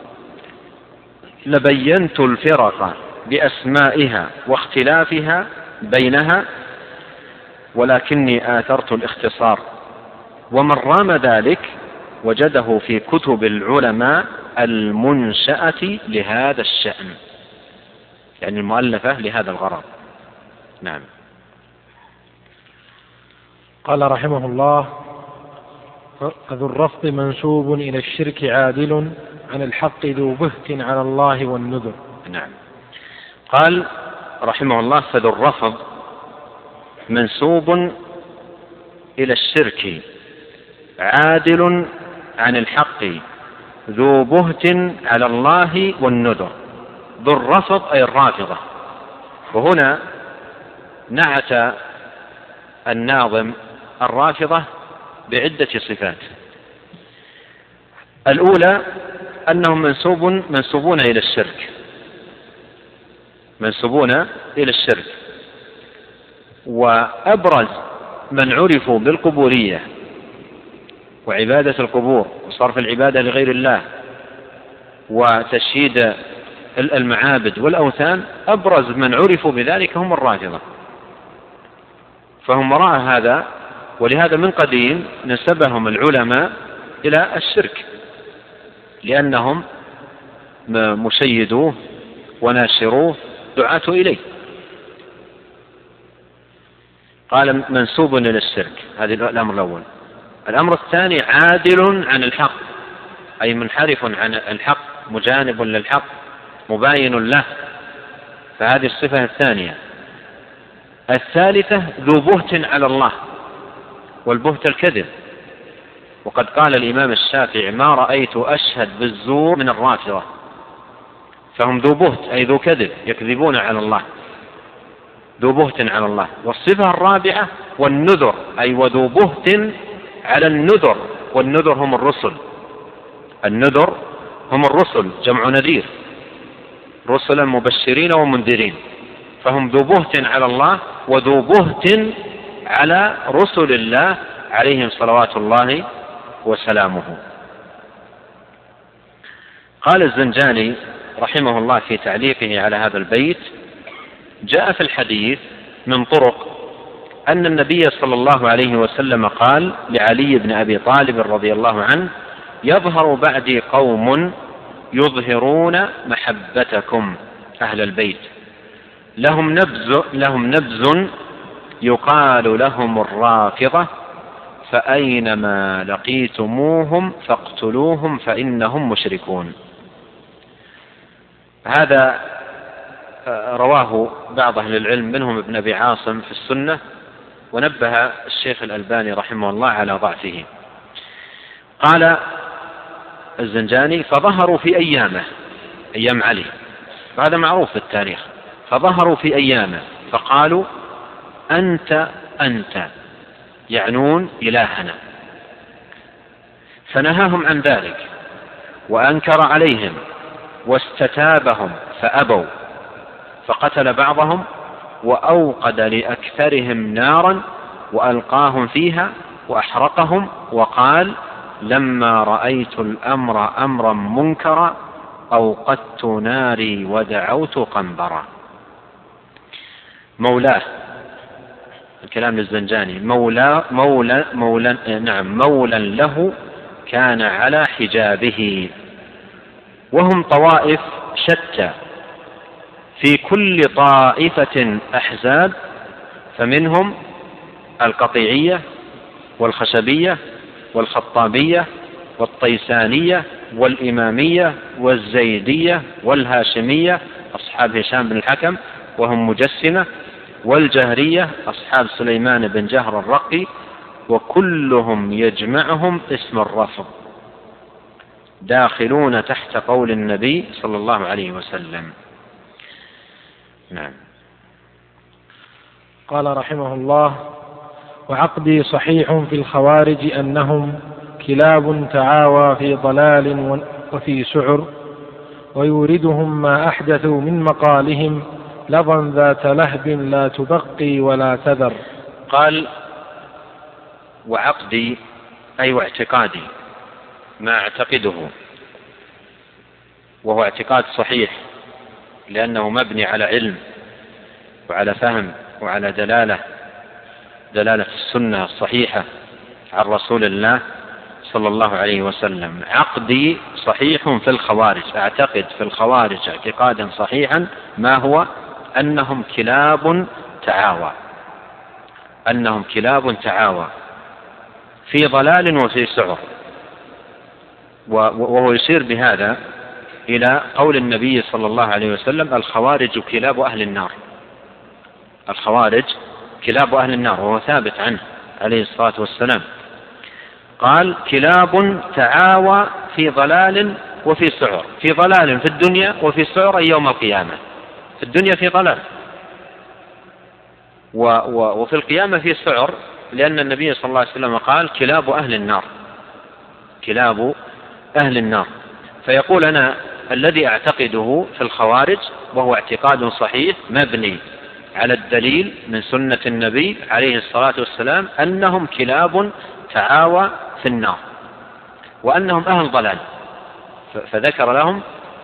لبينت الفرق بأسمائها واختلافها بينها، ولكني آثرت الاختصار، ومن رام ذلك وجده في كتب العلماء المنشأة لهذا الشأن، يعني المؤلفة لهذا الغرض. نعم. قال رحمه الله: فذو الرفض منسوب إلى الشرك عادل عن الحق ذو بهت على الله والنذر. نعم. قال رحمه الله: فذو الرفض منسوب إلى الشرك عادل عن الحق ذو بهت على الله والنذر. ذو الرفض أي الرافضة. وهنا نعت الناظم الرافضة بعدة صفات. الأولى أنهم منسوبون إلى الشرك، وأبرز من عرفوا بالقبورية وعبادة القبور وصرف العبادة لغير الله وتشييد المعابد والأوثان، أبرز من عرفوا بذلك هم الرافضة، فهم وراء هذا. ولهذا من قديم نسبهم العلماء إلى الشرك، لأنهم مشيدوه وناشروه دعاة إليه. قال منسوب إلى الشرك، هذا الأمر الأول. الأمر الثاني عادل عن الحق، أي منحرف عن الحق، مجانب للحق، مباين له، فهذه الصفة الثانية. الثالثة ذو بهت على الله، والبهت الكذب. وقد قال الإمام الشافعي: ما رأيت أشهد بالزور من الرافضة. فهم ذو بهت أي ذو كذب، يكذبون على الله، ذو بهت على الله. والصفة الرابعة والنذر، أي وذو بهت على النذر. والنذر هم الرسل، النذر هم الرسل، جمع نذير، رسلا مبشرين ومنذرين. فهم ذو بهت على الله وذو بهت على رسل الله عليهم صلوات الله وسلامه. قال الزنجاني رحمه الله في تعليقه على هذا البيت: جاء في الحديث من طرق أن النبي صلى الله عليه وسلم قال لعلي بن أبي طالب رضي الله عنه: يظهر بعدي قوم يظهرون محبتكم أهل البيت، لهم نبز يقال لهم الرافضة، فأينما لقيتموهم فاقتلوهم فإنهم مشركون. هذا رواه بعض أهل العلم منهم ابن أبي عاصم في السنة، ونبه الشيخ الألباني رحمه الله على ضعفه. قال الزنجاني: فظهروا في أيامه، أيام علي، وهذا معروف في التاريخ، فظهروا في أيامه فقالوا: أنت يعنون إلهنا، فنهاهم عن ذلك وأنكر عليهم واستتابهم فأبوا، فقتل بعضهم وأوقد لأكثرهم نارا وألقاهم فيها وأحرقهم، وقال: لما رأيت الأمر أمرا منكرا أوقدت ناري ودعوت قنبرا. مولاه، الكلام للزنجاني، مولا له كان على حجابه. وهم طوائف شتى، في كل طائفة أحزاب، فمنهم القطيعية والخشبية والخطابية والطيسانية والإمامية والزيدية والهاشمية أصحاب هشام بن الحكم وهم مجسمة، والجهرية أصحاب سليمان بن جهر الرقي، وكلهم يجمعهم اسم الرفض، داخلون تحت قول النبي صلى الله عليه وسلم. نعم. قال رحمه الله: وعقدي صحيح في الخوارج أنهم كلاب تعاوى في ضلال وفي سعر، ويوردهم ما أحدثوا من مقالهم لظى ذات لهب لا تبقي ولا تذر. قال: وعقدي أي واعتقادي، ما اعتقده، وهو اعتقاد صحيح لأنه مبني على علم وعلى فهم وعلى دلالة السنة الصحيحة عن رسول الله صلى الله عليه وسلم. عقدي صحيح في الخوارج، أعتقد في الخوارج اعتقادا صحيحا، ما هو؟ أنهم كلاب تعاوى في ضلال وفي سعر. وهو يشير بهذا إلى قول النبي صلى الله عليه وسلم: الخوارج كلاب أهل النار. الخوارج كلاب أهل النار، وهو ثابت عنه عليه الصلاة والسلام. قال: كلاب تعاوى في ضلال وفي سعر، في ضلال في الدنيا وفي سعر يوم القيامة. في الدنيا في ضلال، وفي القيامة في سعر، لأن النبي صلى الله عليه وسلم قال: كلاب أهل النار، كلاب أهل النار. فيقول: أنا الذي أعتقده في الخوارج، وهو اعتقاد صحيح مبني على الدليل من سنة النبي عليه الصلاة والسلام، أنهم كلاب تعاوى في النار، وأنهم أهل ضلال. فذكر لهم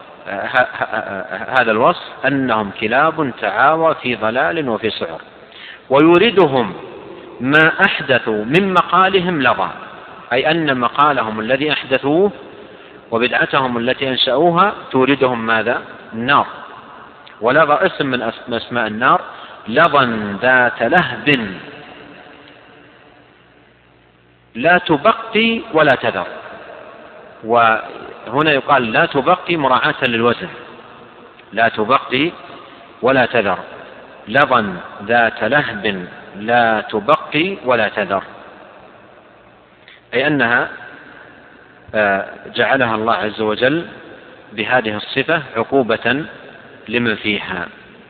هذا الوصف، أنهم كلاب تعاوى في ضلال وفي سعر، ويوردهم ما أحدثوا من مقالهم لظى، أي أن مقالهم الذي أحدثوه وبدعتهم التي أنشأوها توردهم ماذا؟ النار. ولظى اسم من أسماء النار، لظى ذات لهب لا تبقي ولا تذر. وهنا يقال لا تبقي مراعاة للوزن، لا تبقي ولا تذر، لظى ذات لهب لا تبقي ولا تذر، أي أنها جعلها الله عز وجل بهذه الصفة عقوبة لمن فيها.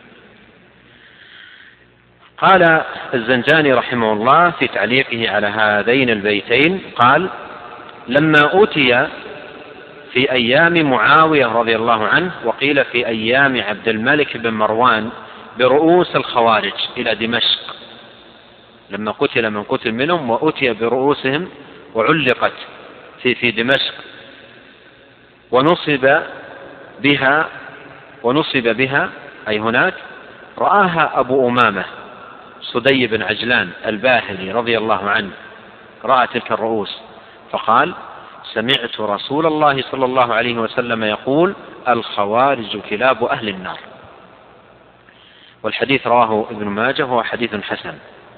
قال الزنجاني رحمه الله في تعليقه على هذين البيتين، قال: لما أوتي في أيام معاوية رضي الله عنه، وقيل في أيام عبد الملك بن مروان، برؤوس الخوارج إلى دمشق، لما قتل من قتل منهم وأتي برؤوسهم وعلقت في دمشق، ونصب بها أي هناك، رآها أبو أمامة صدي بن عجلان الباهلي رضي الله عنه، رأى تلك الرؤوس فقال: سمعت رسول الله صلى الله عليه وسلم يقول: الخوارج كلاب أهل النار. والحديث رواه ابن ماجه وهو حديث حسن.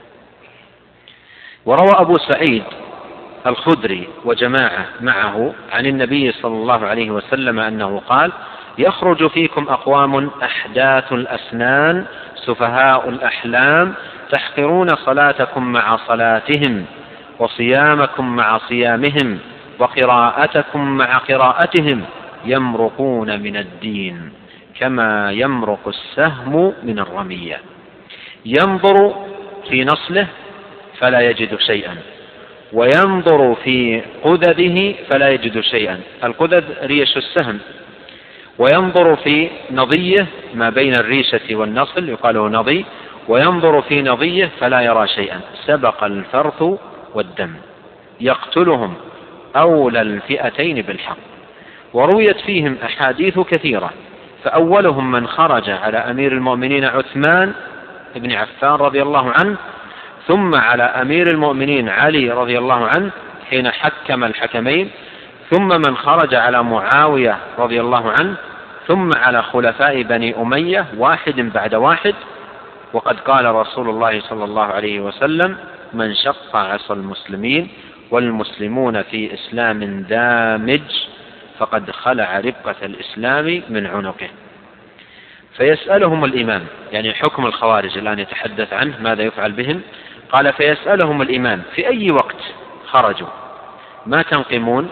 وروى أبو سعيد الخدري وجماعة معه عن النبي صلى الله عليه وسلم أنه قال: يخرج فيكم أقوام أحداث الأسنان سفهاء الأحلام، تحقرون صلاتكم مع صلاتهم، وصيامكم مع صيامهم، وقراءتكم مع قراءتهم، يمرقون من الدين كما يمرق السهم من الرمية، ينظر في نصله فلا يجد شيئا، وينظر في قدده فلا يجد شيئا. القدد ريش السهم، وينظر في نضيه ما بين الريشة والنصل يقال له نضي، وينظر في نضيه فلا يرى شيئا. سبق الفرث والدم يقتلهم أولى الفئتين بالحق. ورويت فيهم أحاديث كثيرة، فأولهم من خرج على أمير المؤمنين عثمان بن عفان رضي الله عنه، ثم على أمير المؤمنين علي رضي الله عنه حين حكم الحكمين، ثم من خرج على معاوية رضي الله عنه، ثم على خلفاء بني أمية واحد بعد واحد. وقد قال رسول الله صلى الله عليه وسلم: من شق عصا المسلمين والمسلمون في إسلام دامج فقد خلع ربقة الإسلام من عنقه. فيسألهم الإمام، يعني حكم الخوارج الآن يتحدث عنه ماذا يفعل بهم. قال: فيسألهم الإمام في أي وقت خرجوا، ما تنقمون؟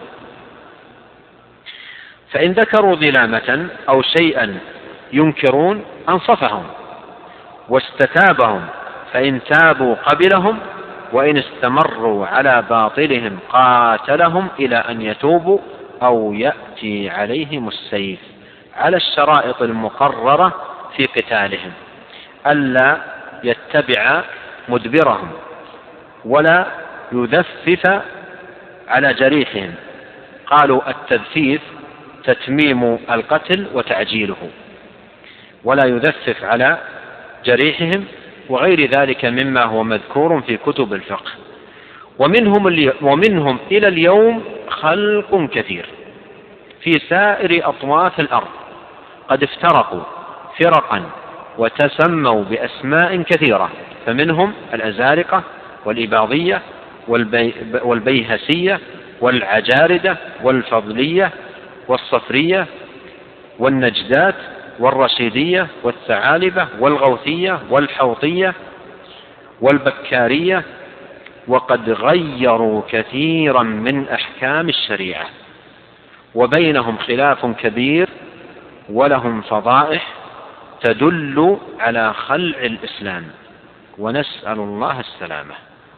فإن ذكروا ظلامة أو شيئا ينكرون أنصفهم واستتابهم، فإن تابوا قبلهم، وإن استمروا على باطلهم قاتلهم إلى أن يتوبوا أو يأتي عليهم السيف، على الشرائط المقررة في قتالهم: ألا يتبع مدبرهم ولا يذفف على جريحهم. قالوا: التذفيف تتميم القتل وتعجيله، ولا يذفف على جريحهم، وغير ذلك مما هو مذكور في كتب الفقه. ومنهم إلى اليوم خلق كثير في سائر أطواف الأرض قد افترقوا فرقا وتسموا بأسماء كثيرة، فمنهم الأزارقة والإباضية والبيهسية والعجاردة والفضلية والصفرية والنجدات والرشيدية والثعالبة والغوثية والحوطية والبكارية، وقد غيروا كثيرا من أحكام الشريعة، وبينهم خلاف كبير، ولهم فضائح تدل على خلع الإسلام، ونسأل الله السلامة.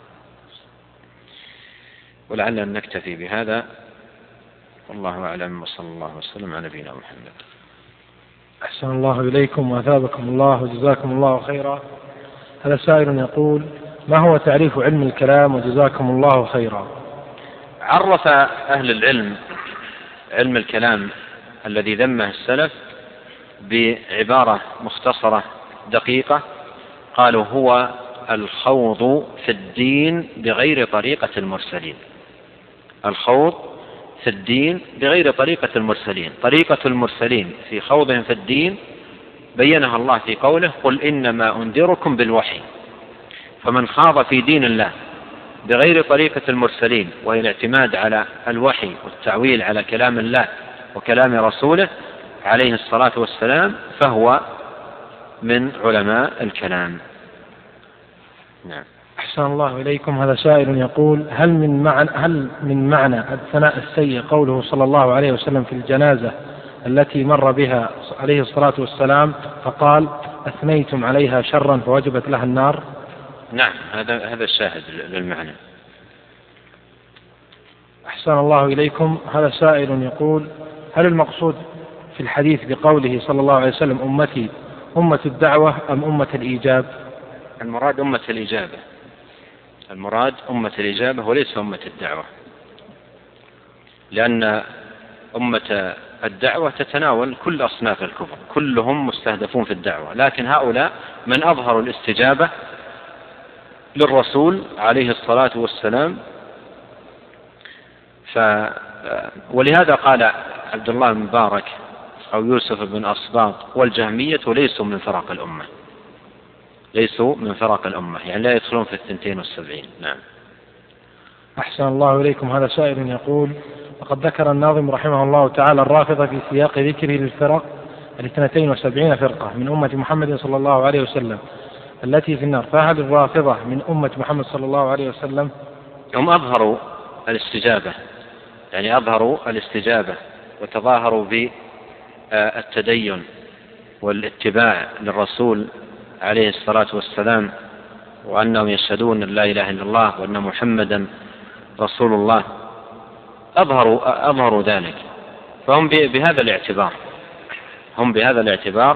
ولعلنا نكتفي بهذا، والله أعلم، وصلى الله وسلم على نبينا محمد. أحسن الله إليكم وأثابكم الله وجزاكم الله خيرا. هذا سائل يقول: ما هو تعريف علم الكلام وجزاكم الله خيرا؟ عرف أهل العلم علم الكلام الذي ذمه السلف بعبارة مختصرة دقيقة، قالوا: هو الخوض في الدين بغير طريقة المرسلين. الخوض في الدين بغير طريقة المرسلين. طريقة المرسلين في خوضهم في الدين بينها الله في قوله: قل إنما أنذركم بالوحي. فمن خاض في دين الله بغير طريقة المرسلين، وهي الاعتماد على الوحي والتعويل على كلام الله وكلام رسوله عليه الصلاة والسلام، فهو من علماء الكلام. نعم. أحسن الله إليكم. هذا سائل يقول: هل من معنى الثناء السيء قوله صلى الله عليه وسلم في الجنازة التي مر بها عليه الصلاة والسلام فقال: أثنيتم عليها شرا فوجبت لها النار؟ نعم، هذا الشاهد للمعنى. أحسن الله إليكم. هذا سائل يقول: هل المقصود في الحديث بقوله صلى الله عليه وسلم أمتي أمة الدعوة أم أمة الإيجاب؟ المراد أمة الإجابة. المراد أمة الإجابة وليس أمة الدعوة، لأن أمة الدعوة تتناول كل أصناف الكفر، كلهم مستهدفون في الدعوة، لكن هؤلاء من أظهروا الاستجابة للرسول عليه الصلاة والسلام. ولهذا قال عبد الله بن مبارك أو يوسف بن أصباط: والجهمية ليسوا من فرق الأمة. ليسوا من فرق الأمة، يعني لا يدخلون في 72. نعم. أحسن الله إليكم. هذا سائل يقول: وقد ذكر الناظم رحمه الله تعالى الرافضة في سياق ذكره للفرق 72 فرقة من أمة محمد صلى الله عليه وسلم التي في النار، فهل الرافضة من أمة محمد صلى الله عليه وسلم؟ هم أظهروا الاستجابة، يعني أظهروا الاستجابة وتظاهروا بالتدين والاتباع للرسول عليه الصلاة والسلام، وأنهم يشهدون أن لا إله إلا الله وأن محمدا رسول الله أظهروا ذلك، فهم بهذا الاعتبار، هم بهذا الاعتبار.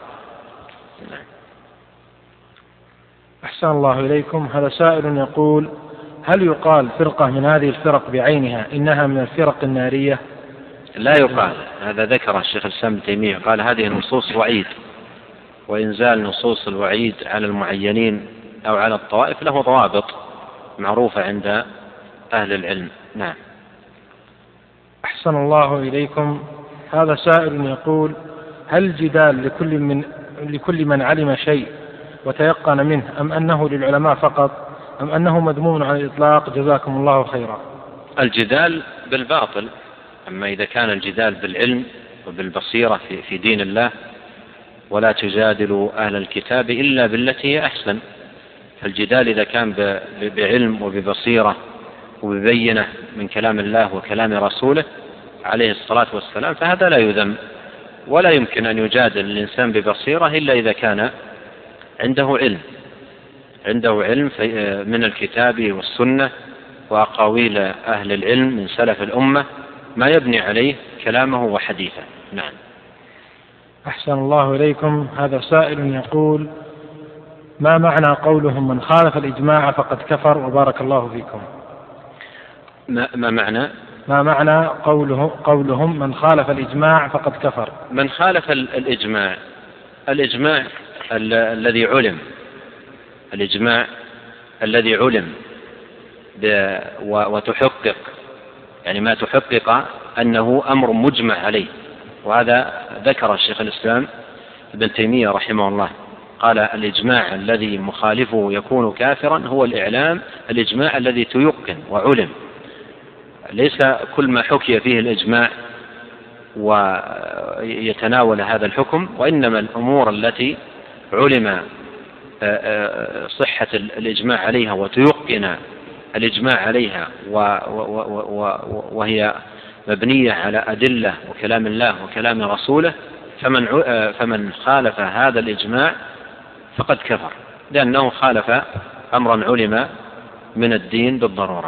أحسن الله إليكم. هذا سائل يقول: هل يقال فرقة من هذه الفرق بعينها إنها من الفرق النارية؟ لا يقال. هذا ذكر الشيخ الإسلام ابن تيمية، قال هذه نصوص وعيد، وإنزال نصوص الوعيد على المعينين أو على الطوائف له ضوابط معروفة عند أهل العلم. نعم. أحسن الله إليكم. هذا سائل يقول: هل الجدال لكل من علم شيء وتيقن منه، أم أنه للعلماء فقط، أم أنه مذموم على الإطلاق؟ جزاكم الله خيرا. الجدال بالباطل، أما إذا كان الجدال بالعلم وبالبصيرة في دين الله، ولا تجادلوا أهل الكتاب إلا بالتي هي أحسن. فالجدال إذا كان بعلم وببصيرة وببينة من كلام الله وكلام رسوله عليه الصلاة والسلام فهذا لا يذم، ولا يمكن أن يجادل الإنسان ببصيرة إلا إذا كان عنده علم من الكتاب والسنة وأقاويل أهل العلم من سلف الأمة ما يبني عليه كلامه وحديثه. نعم. أحسن الله إليكم. هذا سائل يقول: ما معنى قولهم من خالف الإجماع فقد كفر؟ وبارك الله فيكم. ما معنى قولهم من خالف الإجماع فقد كفر؟ من خالف الإجماع الذي علم، الإجماع الذي علم وتحقق، يعني ما تحقق أنه أمر مجمع عليه. وهذا ذكر الشيخ الإسلام ابن تيمية رحمه الله، قال الإجماع الذي مخالفه يكون كافرا هو الإجماع الذي تيقن وعلم، ليس كل ما حكي فيه الإجماع ويتناول هذا الحكم، وإنما الأمور التي علم صحة الإجماع عليها وتيقن الإجماع عليها وهي مبنية على أدلة وكلام الله وكلام رسوله، فمن خالف هذا الإجماع فقد كفر، لأنه خالف أمرا علم من الدين بالضرورة.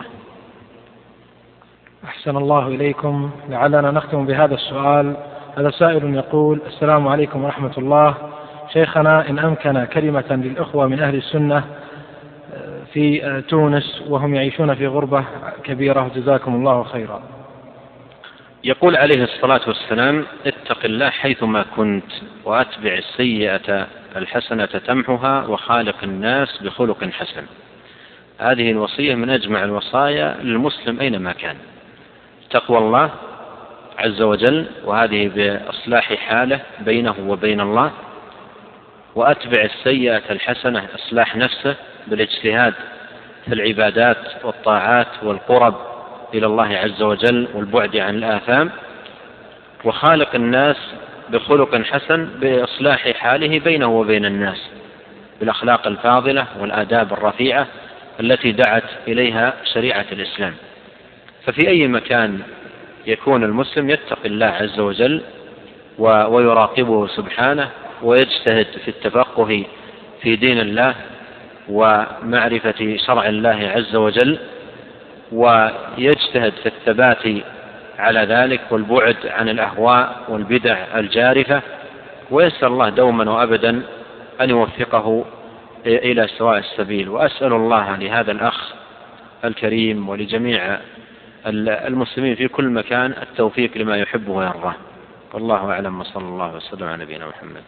أحسن الله إليكم. لعلنا نختم بهذا السؤال. هذا سائل يقول: السلام عليكم ورحمة الله. شيخنا، إن أمكن كلمة للأخوة من أهل السنة في تونس وهم يعيشون في غربة كبيرة، جزاكم الله خيرا. يقول عليه الصلاة والسلام: اتق الله حيثما كنت وأتبع السيئة الحسنة تمحها وخالق الناس بخلق حسن. هذه الوصية من أجمع الوصايا للمسلم أينما كان، تقوى الله عز وجل، وهذه بإصلاح حاله بينه وبين الله، وأتبع السيئة الحسنة إصلاح نفسه بالاجتهاد في العبادات والطاعات والقرب إلى الله عز وجل والبعد عن الآثام، وخالق الناس بخلق حسن بإصلاح حاله بينه وبين الناس بالأخلاق الفاضلة والآداب الرفيعة التي دعت إليها شريعة الإسلام. ففي أي مكان يكون المسلم يتقي الله عز وجل ويراقبه سبحانه، ويجتهد في التفقه في دين الله ومعرفة شرع الله عز وجل، ويجتهد في الثبات على ذلك والبعد عن الأهواء والبدع الجارفة، ويسأل الله دوما وأبدا أن يوفقه إلى سواء السبيل. وأسأل الله لهذا الأخ الكريم ولجميع المسلمين في كل مكان التوفيق لما يحبه ويرضاه. والله أعلم، وصلى الله وسلم على نبينا محمد.